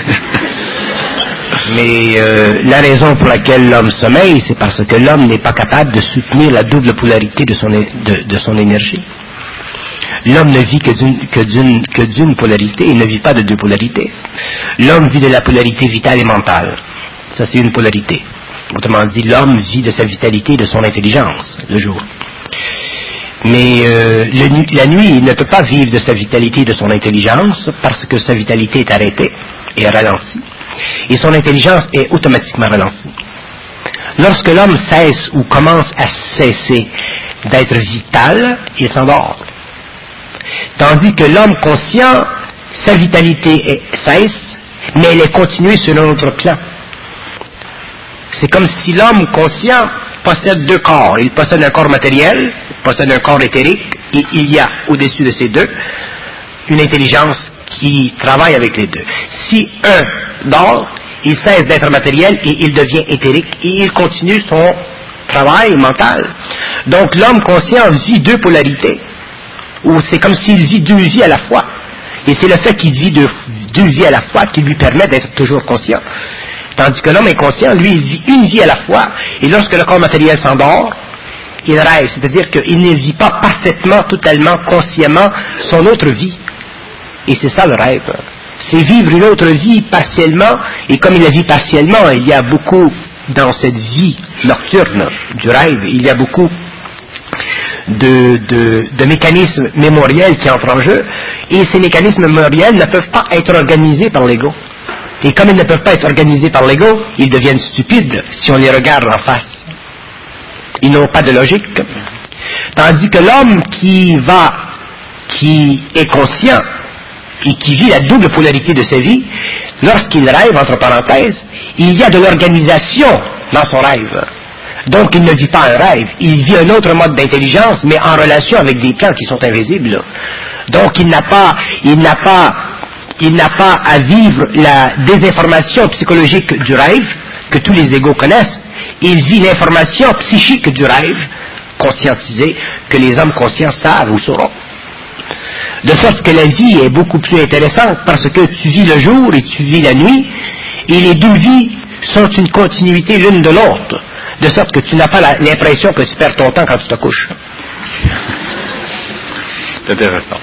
Mais euh, la raison pour laquelle l'homme sommeille, c'est parce que l'homme n'est pas capable de soutenir la double polarité de son, de, de son énergie. L'homme ne vit que d'une, que, d'une, que d'une polarité, il ne vit pas de deux polarités. L'homme vit de la polarité vitale et mentale. Ça c'est une polarité. Autrement dit, l'homme vit de sa vitalité et de son intelligence, le jour. Mais euh, le, la nuit, il ne peut pas vivre de sa vitalité et de son intelligence parce que sa vitalité est arrêtée et ralentie. Et son intelligence est automatiquement ralentie. Lorsque l'homme cesse ou commence à cesser d'être vital, il s'endort. Tandis que l'homme conscient, sa vitalité est, cesse, mais elle est continuée sur un autre plan. C'est comme si l'homme conscient possède deux corps. Il possède un corps matériel, il possède un corps éthérique, et il y a au-dessus de ces deux une intelligence qui travaille avec les deux. Si un dort, il cesse d'être matériel et il devient éthérique et il continue son travail mental. Donc l'homme conscient vit deux polarités, ou c'est comme s'il vit deux vies à la fois. Et c'est le fait qu'il vit deux, deux vies à la fois qui lui permet d'être toujours conscient. Tandis que l'homme inconscient, lui, il vit une vie à la fois, et lorsque le corps matériel s'endort, il rêve, c'est-à-dire qu'il ne vit pas parfaitement, totalement, consciemment son autre vie. Et c'est ça le rêve. C'est vivre une autre vie partiellement, et comme il la vit partiellement, il y a beaucoup, dans cette vie nocturne du rêve, il y a beaucoup de, de, de mécanismes mémoriels qui entrent en jeu, et ces mécanismes mémoriels ne peuvent pas être organisés par l'ego. Et comme ils ne peuvent pas être organisés par l'ego, ils deviennent stupides si on les regarde en face. Ils n'ont pas de logique. Tandis que l'homme qui va, qui est conscient et qui vit la double polarité de sa vie, lorsqu'il rêve, entre parenthèses, il y a de l'organisation dans son rêve. Donc il ne vit pas un rêve, il vit un autre mode d'intelligence, mais en relation avec des plans qui sont invisibles. Donc il n'a pas, il n'a pas Il n'a pas à vivre la désinformation psychologique du rêve que tous les égos connaissent. Il vit l'information psychique du rêve conscientisée que les hommes conscients savent ou sauront. De sorte que la vie est beaucoup plus intéressante parce que tu vis le jour et tu vis la nuit et les deux vies sont une continuité l'une de l'autre. De sorte que tu n'as pas la, l'impression que tu perds ton temps quand tu te couches. C'est intéressant.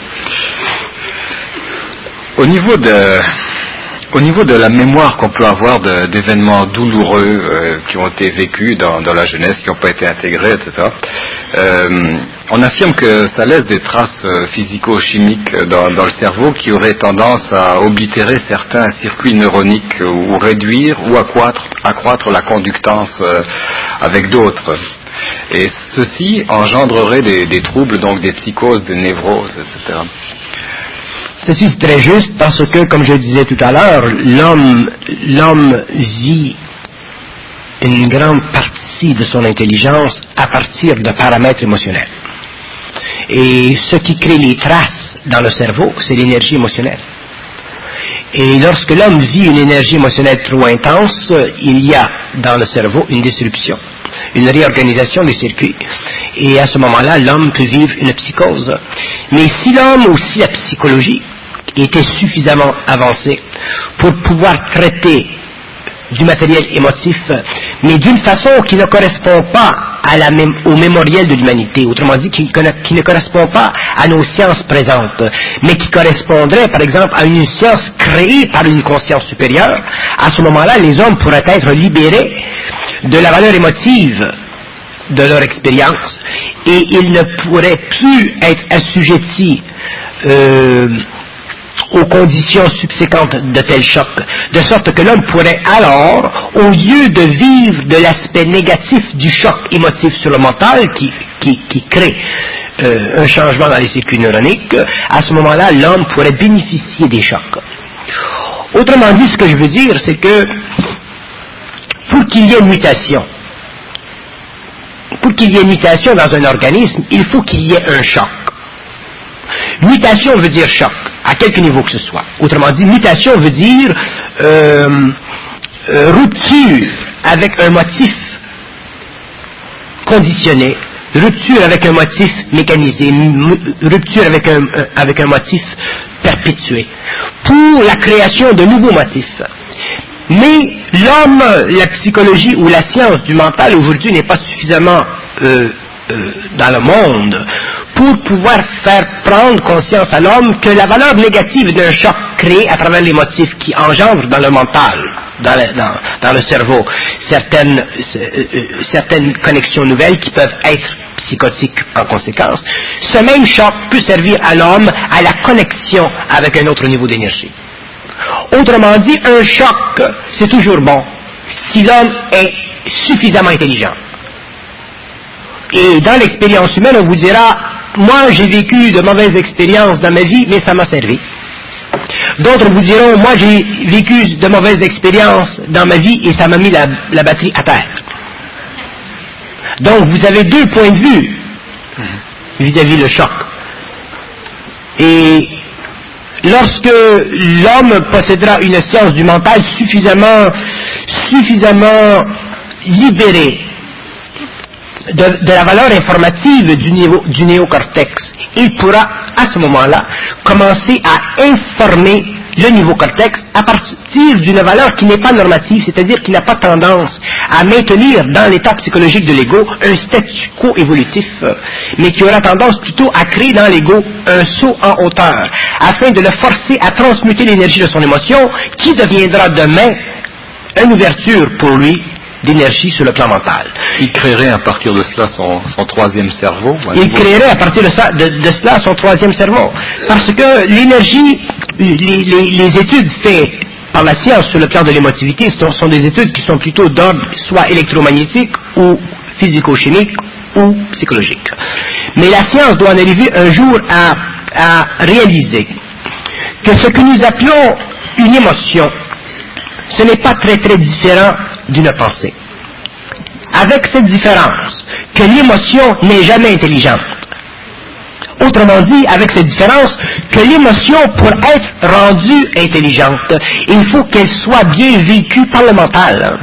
Au niveau de, au niveau de la mémoire qu'on peut avoir de, d'événements douloureux euh, qui ont été vécus dans, dans la jeunesse, qui n'ont pas été intégrés, et cetera, euh, on affirme que ça laisse des traces euh, physico-chimiques dans, dans le cerveau qui auraient tendance à oblitérer certains circuits neuroniques ou réduire ou accroître, accroître la conductance euh, avec d'autres. Et ceci engendrerait des, des troubles, donc des psychoses, des névroses, et cetera. Ceci c'est très juste parce que, comme je le disais tout à l'heure, l'homme, l'homme vit une grande partie de son intelligence à partir de paramètres émotionnels. Et ce qui crée les traces dans le cerveau, c'est l'énergie émotionnelle. Et lorsque l'homme vit une énergie émotionnelle trop intense, il y a dans le cerveau une disruption, une réorganisation des circuits. Et à ce moment-là, l'homme peut vivre une psychose. Mais si l'homme ou si la psychologie était suffisamment avancée pour pouvoir traiter du matériel émotif, mais d'une façon qui ne correspond pas à la même, au mémoriel de l'humanité, autrement dit, qui, qui ne correspond pas à nos sciences présentes, mais qui correspondrait, par exemple, à une science créée par une conscience supérieure, à ce moment-là, les hommes pourraient être libérés de la valeur émotive de leur expérience, et ils ne pourraient plus être assujettis euh, aux conditions subséquentes de tels chocs, de sorte que l'homme pourrait alors, au lieu de vivre de l'aspect négatif du choc émotif sur le mental, qui, qui, qui crée euh, un changement dans les circuits neuroniques, à ce moment-là, l'homme pourrait bénéficier des chocs. Autrement dit, ce que je veux dire, c'est que pour qu'il y ait une mutation, pour qu'il y ait une mutation dans un organisme, il faut qu'il y ait un choc. Mutation veut dire choc, à quelque niveau que ce soit. Autrement dit, mutation veut dire euh, euh, rupture avec un motif conditionné, rupture avec un motif mécanisé, rupture avec un, avec un motif perpétué, pour la création de nouveaux motifs. Mais l'homme, la psychologie ou la science du mental aujourd'hui n'est pas suffisamment euh, euh, dans le monde pour pouvoir faire prendre conscience à l'homme que la valeur négative d'un choc créé à travers les motifs qui engendrent dans le mental, dans le, dans, dans le cerveau, certaines, euh, certaines connexions nouvelles qui peuvent être psychotiques en conséquence, ce même choc peut servir à l'homme à la connexion avec un autre niveau d'énergie. Autrement dit, un choc, c'est toujours bon si l'homme est suffisamment intelligent. Et dans l'expérience humaine, on vous dira, moi j'ai vécu de mauvaises expériences dans ma vie, mais ça m'a servi. D'autres vous diront, moi j'ai vécu de mauvaises expériences dans ma vie et ça m'a mis la, la batterie à terre. Donc vous avez deux points de vue vis-à-vis le choc. Et lorsque l'homme possédera une science du mental suffisamment, suffisamment libérée de, de la valeur informative du, niveau, du néocortex, il pourra à ce moment-là commencer à informer le niveau cortex à partir d'une valeur qui n'est pas normative, c'est-à-dire qui n'a pas tendance à maintenir dans l'état psychologique de l'ego un statu quo évolutif, mais qui aura tendance plutôt à créer dans l'ego un saut en hauteur, afin de le forcer à transmuter l'énergie de son émotion, qui deviendra demain une ouverture pour lui d'énergie sur le plan mental. Il créerait à partir de cela son, son troisième cerveau. Il créerait à partir de, ça, de, de cela son troisième cerveau. Parce que l'énergie, les, les, les études faites par la science sur le plan de l'émotivité sont, sont des études qui sont plutôt d'ordre soit électromagnétique ou physico-chimique ou psychologique. Mais la science doit en arriver un jour à, à réaliser que ce que nous appelons une émotion, ce n'est pas très très différent d'une pensée. Avec cette différence, que l'émotion n'est jamais intelligente. Autrement dit, avec cette différence, que l'émotion, pour être rendue intelligente, il faut qu'elle soit bien vécue par le mental.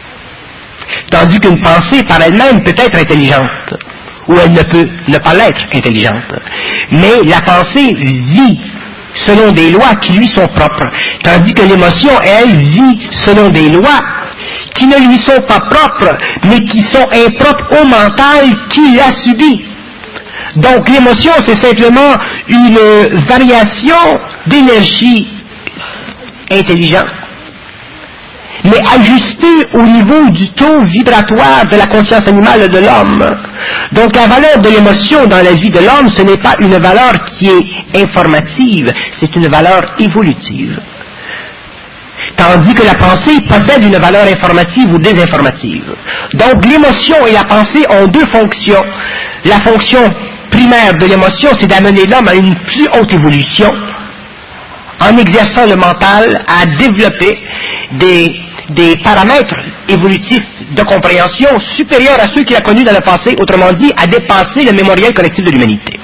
Tandis qu'une pensée par elle-même peut être intelligente, ou elle ne peut ne pas l'être intelligente. Mais la pensée vit selon des lois qui lui sont propres, tandis que l'émotion, elle, vit selon des lois qui ne lui sont pas propres, mais qui sont impropres au mental qui l'a subi. Donc l'émotion, c'est simplement une variation d'énergie intelligente, mais ajustée au niveau du taux vibratoire de la conscience animale de l'homme. Donc la valeur de l'émotion dans la vie de l'homme, ce n'est pas une valeur qui est informative, c'est une valeur évolutive. Tandis que la pensée possède une valeur informative ou désinformative. Donc l'émotion et la pensée ont deux fonctions. La fonction primaire de l'émotion, c'est d'amener l'homme à une plus haute évolution, en exerçant le mental à développer des, des paramètres évolutifs de compréhension supérieurs à ceux qu'il a connus dans le passé, autrement dit, à dépasser le mémorial collectif de l'humanité.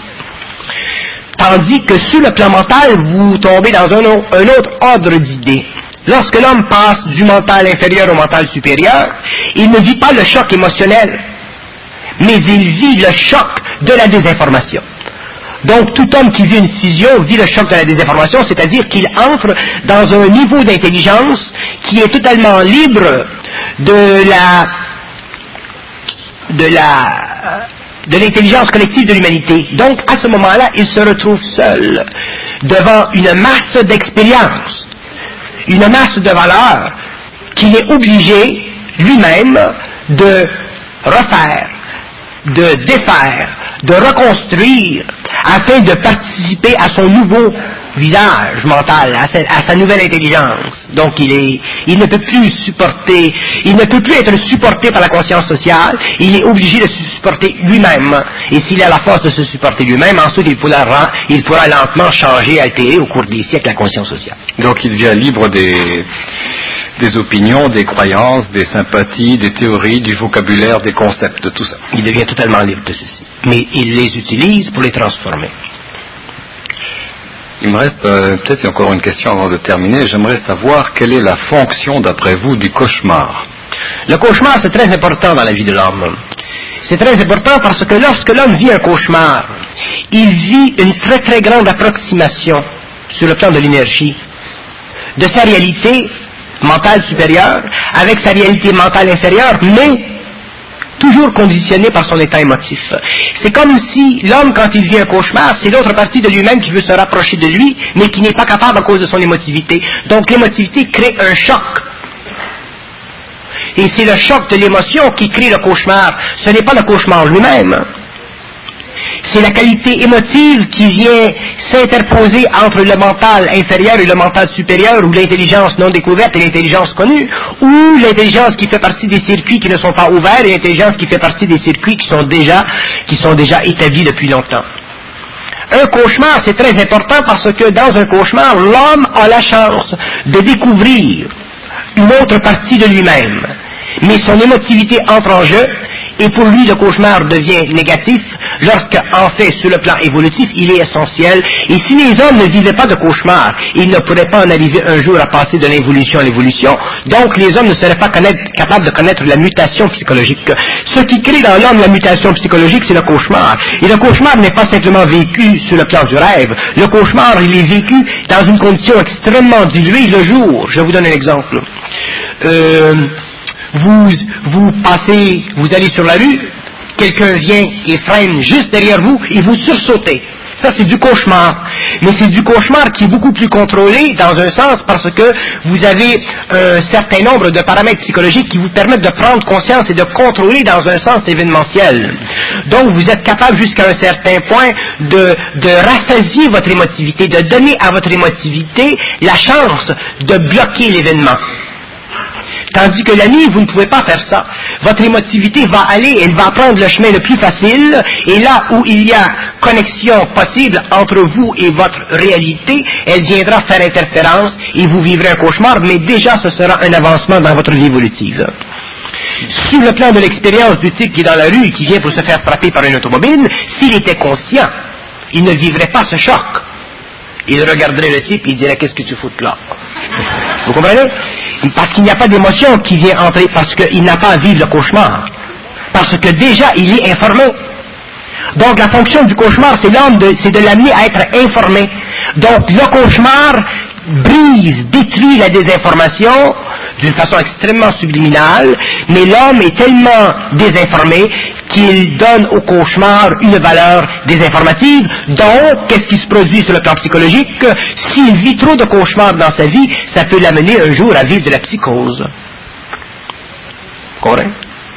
Tandis que sur le plan mental, vous tombez dans un, un autre ordre d'idées. Lorsque l'homme passe du mental inférieur au mental supérieur, il ne vit pas le choc émotionnel, mais il vit le choc de la désinformation. Donc tout homme qui vit une fusion vit le choc de la désinformation, c'est-à-dire qu'il entre dans un niveau d'intelligence qui est totalement libre de la de la de l'intelligence collective de l'humanité. Donc à ce moment-là, il se retrouve seul devant une masse d'expériences, une masse de valeurs qu'il est obligé lui-même de refaire, de défaire, de reconstruire, afin de participer à son nouveau visage mental, à sa, à sa nouvelle intelligence. Donc il est, il ne peut plus supporter, il ne peut plus être supporté par la conscience sociale, il est obligé de se supporter lui-même. Et s'il a la force de se supporter lui-même, ensuite il pourra, il pourra lentement changer, altérer au cours des siècles la conscience sociale. Donc il devient libre des, des opinions, des croyances, des sympathies, des théories, du vocabulaire, des concepts, de tout ça. Il devient totalement libre de ceci. Mais il les utilise pour les transformer. Il me reste euh, peut-être encore une question avant de terminer. J'aimerais savoir quelle est la fonction, d'après vous, du cauchemar. Le cauchemar, c'est très important dans la vie de l'homme. C'est très important parce que lorsque l'homme vit un cauchemar, il vit une très très grande approximation sur le plan de l'énergie, de sa réalité mentale supérieure avec sa réalité mentale inférieure, mais toujours conditionné par son état émotif. C'est comme si l'homme, quand il vit un cauchemar, c'est l'autre partie de lui-même qui veut se rapprocher de lui, mais qui n'est pas capable à cause de son émotivité. Donc l'émotivité crée un choc. Et c'est le choc de l'émotion qui crée le cauchemar. Ce n'est pas le cauchemar lui-même. C'est la qualité émotive qui vient s'interposer entre le mental inférieur et le mental supérieur, ou l'intelligence non découverte et l'intelligence connue, ou l'intelligence qui fait partie des circuits qui ne sont pas ouverts et l'intelligence qui fait partie des circuits qui sont déjà, qui sont déjà établis depuis longtemps. Un cauchemar, c'est très important parce que dans un cauchemar, l'homme a la chance de découvrir une autre partie de lui-même, mais son émotivité entre en jeu, et pour lui le cauchemar devient négatif, lorsque, en fait, sur le plan évolutif, il est essentiel, et si les hommes ne vivaient pas de cauchemar, ils ne pourraient pas en arriver un jour à passer de l'involution à l'évolution, donc les hommes ne seraient pas connaître, capables de connaître la mutation psychologique. Ce qui crée dans l'homme la mutation psychologique, c'est le cauchemar, et le cauchemar n'est pas simplement vécu sur le plan du rêve, le cauchemar, il est vécu dans une condition extrêmement diluée le jour. Je vous donne un exemple. Euh... Vous, vous passez, vous allez sur la rue, quelqu'un vient et freine juste derrière vous et vous sursautez. Ça, c'est du cauchemar. Mais c'est du cauchemar qui est beaucoup plus contrôlé dans un sens parce que vous avez un certain nombre de paramètres psychologiques qui vous permettent de prendre conscience et de contrôler dans un sens événementiel. Donc, vous êtes capable jusqu'à un certain point de, de rassasier votre émotivité, de donner à votre émotivité la chance de bloquer l'événement. Tandis que la nuit, vous ne pouvez pas faire ça. Votre émotivité va aller, elle va prendre le chemin le plus facile, et là où il y a connexion possible entre vous et votre réalité, elle viendra faire interférence, et vous vivrez un cauchemar, mais déjà ce sera un avancement dans votre vie évolutive. Sur le plan de l'expérience du type qui est dans la rue et qui vient pour se faire frapper par une automobile, s'il était conscient, il ne vivrait pas ce choc. Il regarderait le type et il dirait « Qu'est-ce que tu fous de là ?» Vous comprenez? Parce qu'il n'y a pas d'émotion qui vient entrer, parce qu'il n'a pas à vivre le cauchemar. Parce que déjà, il est informé. Donc la fonction du cauchemar, c'est l'homme, de, c'est de l'amener à être informé. Donc le cauchemar brise, détruit la désinformation d'une façon extrêmement subliminale, mais l'homme est tellement désinformé qu'il donne au cauchemar une valeur désinformative. Donc, qu'est-ce qui se produit sur le plan psychologique? S'il vit trop de cauchemars dans sa vie, ça peut l'amener un jour à vivre de la psychose. Correct?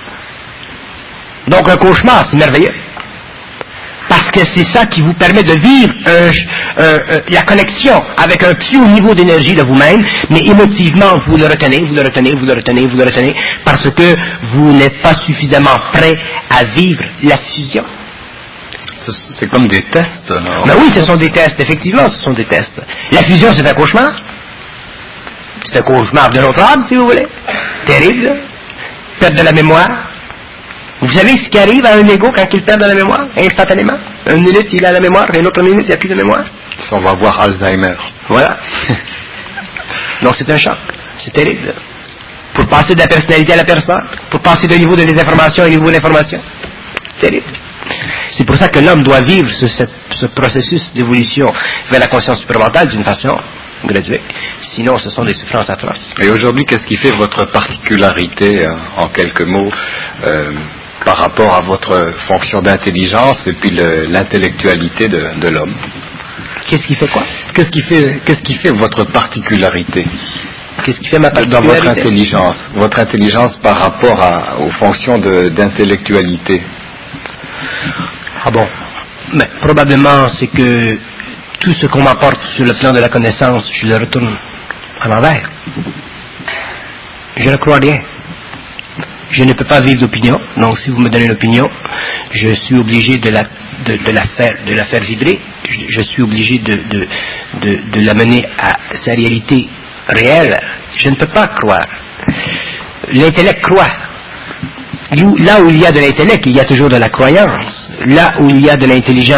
Donc un cauchemar, c'est merveilleux. Parce que c'est ça qui vous permet de vivre euh, euh, euh, la connexion avec un plus haut niveau d'énergie de vous-même, mais émotivement, vous le retenez, vous le retenez, vous le retenez, vous le retenez, parce que vous n'êtes pas suffisamment prêt à vivre la fusion. C'est comme des tests. Alors. Ben oui, ce sont des tests, effectivement, ce sont des tests. La fusion, c'est un cauchemar. C'est un cauchemar de notre âme, si vous voulez. Terrible. Perte de la mémoire. Vous savez ce qui arrive à un ego quand il perd de la mémoire, instantanément? Une minute, il a la mémoire, et une autre minute, il n'y a plus de mémoire. On va voir Alzheimer. Voilà. Donc c'est un choc. C'est terrible. Pour passer de la personnalité à la personne, pour passer d'un niveau de désinformation à un niveau d'information. Terrible. C'est pour ça que l'homme doit vivre ce, ce, ce processus d'évolution vers la conscience supramentale d'une façon graduée. Sinon, ce sont des souffrances atroces. Et aujourd'hui, qu'est-ce qui fait votre particularité, en quelques mots, euh, par rapport à votre fonction d'intelligence et puis le, l'intellectualité de, de l'homme? Qu'est-ce qui fait quoi? Qu'est-ce qui fait, qu'est-ce qui fait votre particularité? Qu'est-ce qui fait ma particularité? Dans votre intelligence, votre intelligence par rapport à, aux fonctions de, d'intellectualité. Ah bon? Mais probablement c'est que tout ce qu'on m'apporte sur le plan de la connaissance, je le retourne à l'envers. Je ne crois rien. Je ne peux pas vivre d'opinion, donc si vous me donnez une opinion, je suis obligé de la, de, de la, faire, de la faire vibrer, je, je suis obligé de, de, de, de l'amener à sa réalité réelle. Je ne peux pas croire. L'intellect croit. Là où il y a de l'intellect, il y a toujours de la croyance. Là où il y a de l'intelligence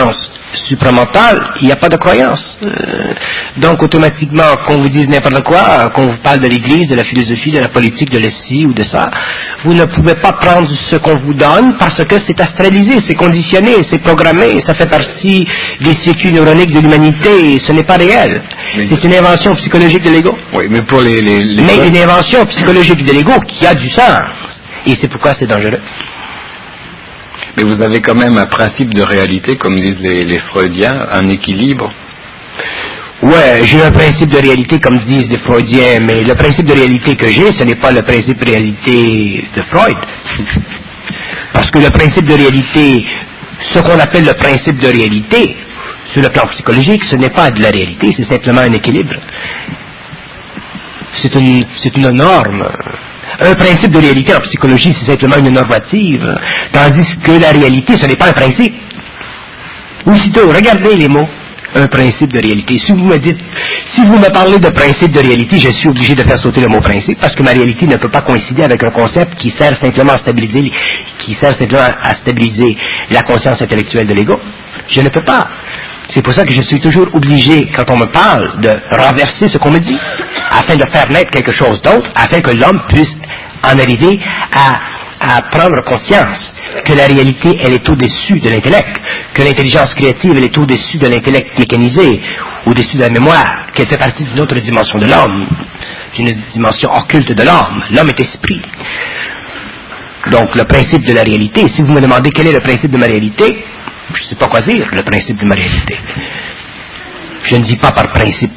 supramental, il n'y a pas de croyance. Euh, donc automatiquement, qu'on vous dise n'importe quoi, qu'on vous parle de l'Église, de la philosophie, de la politique, de l'Essie ou de ça, vous ne pouvez pas prendre ce qu'on vous donne parce que c'est astralisé, c'est conditionné, c'est programmé, ça fait partie des circuits neuroniques de l'humanité, et ce n'est pas réel. Oui. C'est une invention psychologique de l'ego. Oui, mais pour les... les, les mais une invention psychologique de l'ego qui a du sens. Et c'est pourquoi c'est dangereux. Mais vous avez quand même un principe de réalité, comme disent les, les Freudiens, un équilibre. Ouais, j'ai un principe de réalité, comme disent les Freudiens, mais le principe de réalité que j'ai, ce n'est pas le principe de réalité de Freud. Parce que le principe de réalité, ce qu'on appelle le principe de réalité, sur le plan psychologique, ce n'est pas de la réalité, c'est simplement un équilibre. C'est une, c'est une norme. Un principe de réalité en psychologie, c'est simplement une normative, tandis que la réalité, ce n'est pas un principe. Aussitôt, regardez les mots, un principe de réalité. Si vous me dites, si vous me parlez de principe de réalité, je suis obligé de faire sauter le mot principe, parce que ma réalité ne peut pas coïncider avec un concept qui sert simplement à stabiliser, qui sert simplement à stabiliser la conscience intellectuelle de l'ego. Je ne peux pas. C'est pour ça que je suis toujours obligé, quand on me parle, de renverser ce qu'on me dit, afin de faire naître quelque chose d'autre, afin que l'homme puisse en arriver à, à prendre conscience que la réalité, elle est au-dessus de l'intellect, que l'intelligence créative, elle est au-dessus de l'intellect mécanisé, au-dessus de la mémoire, qu'elle fait partie d'une autre dimension de l'homme, d'une dimension occulte de l'homme. L'homme est esprit. Donc, le principe de la réalité, si vous me demandez quel est le principe de ma réalité, je ne sais pas quoi dire, le principe de ma réalité. Je ne vis pas par principe.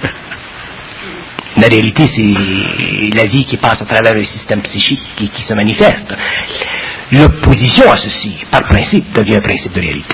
La réalité, c'est la vie qui passe à travers le système psychique qui, qui se manifeste. L'opposition à ceci, par principe, devient un principe de réalité.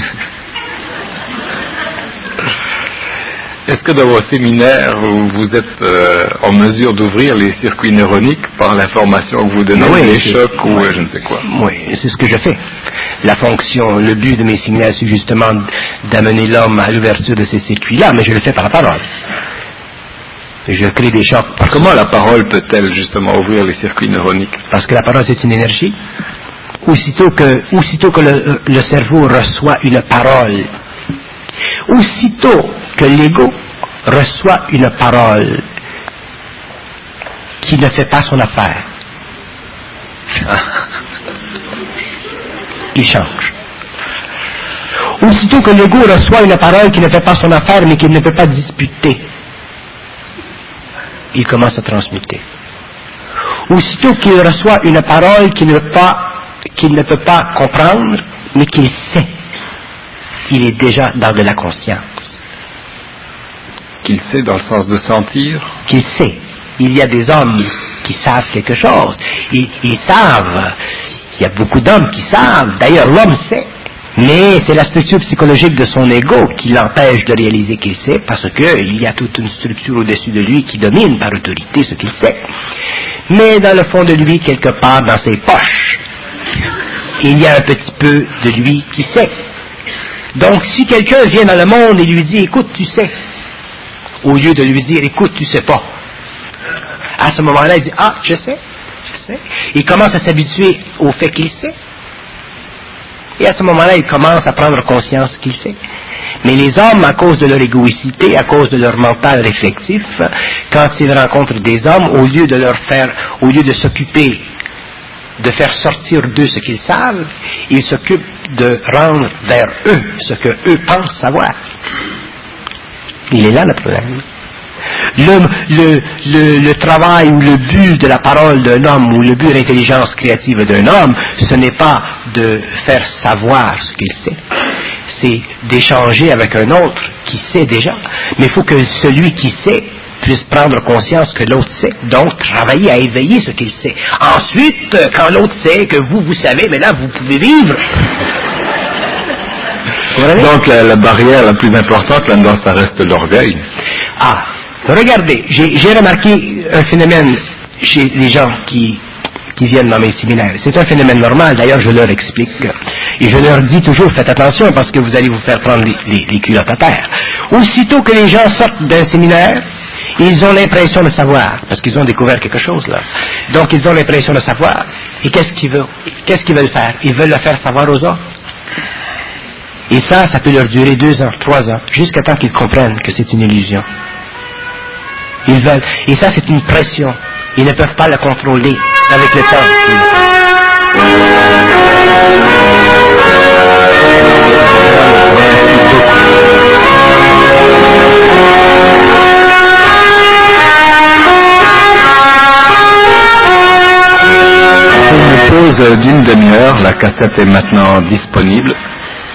Est-ce que dans vos séminaires, vous, vous êtes euh, en mesure d'ouvrir les circuits neuroniques par l'information que vous donnez, oui, les chocs ou oui, je ne sais quoi? Oui, c'est ce que je fais. La fonction, le but de mes séminaires, c'est justement d'amener l'homme à l'ouverture de ces circuits-là, mais je le fais par la parole. Je crée des chocs. Comment la parole peut-elle justement ouvrir les circuits neuroniques? Parce que la parole, c'est une énergie. Aussitôt que, aussitôt que le, le cerveau reçoit une parole, aussitôt que l'ego reçoit une parole qui ne fait pas son affaire, il change. Aussitôt que l'ego reçoit une parole qui ne fait pas son affaire mais qu'il ne peut pas disputer, il commence à transmuter. Aussitôt qu'il reçoit une parole qu'il ne peut pas, qu'il ne peut pas comprendre, mais qu'il sait, il est déjà dans de la conscience. Qu'il sait dans le sens de sentir? Qu'il sait. Il y a des hommes qui savent quelque chose. Ils, ils savent. Il y a beaucoup d'hommes qui savent. D'ailleurs, l'homme sait. Mais c'est la structure psychologique de son ego qui l'empêche de réaliser qu'il sait, parce qu'il y a toute une structure au-dessus de lui qui domine par autorité ce qu'il sait. Mais dans le fond de lui, quelque part dans ses poches, il y a un petit peu de lui qui sait. Donc si quelqu'un vient dans le monde et lui dit « écoute, tu sais », au lieu de lui dire « écoute, tu sais pas », à ce moment-là, il dit « ah, je sais, je sais ». Il commence à s'habituer au fait qu'il sait. Et à ce moment-là, il commence à prendre conscience qu'il sait. Mais les hommes, à cause de leur égoïcité, à cause de leur mental réflexif, quand ils rencontrent des hommes, au lieu de leur faire, au lieu de s'occuper de faire sortir d'eux ce qu'ils savent, ils s'occupent de rendre vers eux ce que eux pensent savoir. Il est là le problème. Le, le, le, le travail ou le but de la parole d'un homme ou le but de l'intelligence créative d'un homme, ce n'est pas de faire savoir ce qu'il sait, c'est d'échanger avec un autre qui sait déjà. Mais il faut que celui qui sait puisse prendre conscience que l'autre sait, donc travailler à éveiller ce qu'il sait. Ensuite, quand l'autre sait que vous, vous savez, mais là, vous pouvez vivre. Donc la, la barrière la plus importante là-dedans, ça reste l'orgueil. Ah, regardez, j'ai, j'ai remarqué un phénomène chez les gens qui, qui viennent dans mes séminaires. C'est un phénomène normal, d'ailleurs je leur explique. Et je leur dis toujours, faites attention parce que vous allez vous faire prendre les, les, les culottes à terre. Aussitôt que les gens sortent d'un séminaire, ils ont l'impression de savoir, parce qu'ils ont découvert quelque chose là. Donc ils ont l'impression de savoir. Et qu'est-ce qu'ils veulent, qu'est-ce qu'ils veulent faire? Ils veulent le faire savoir aux autres. Et ça, ça peut leur durer deux ans, trois ans, jusqu'à temps qu'ils comprennent que c'est une illusion. Ils veulent. Et ça, c'est une pression. Ils ne peuvent pas la contrôler avec le temps. Pour une pause d'une demi-heure, la cassette est maintenant disponible.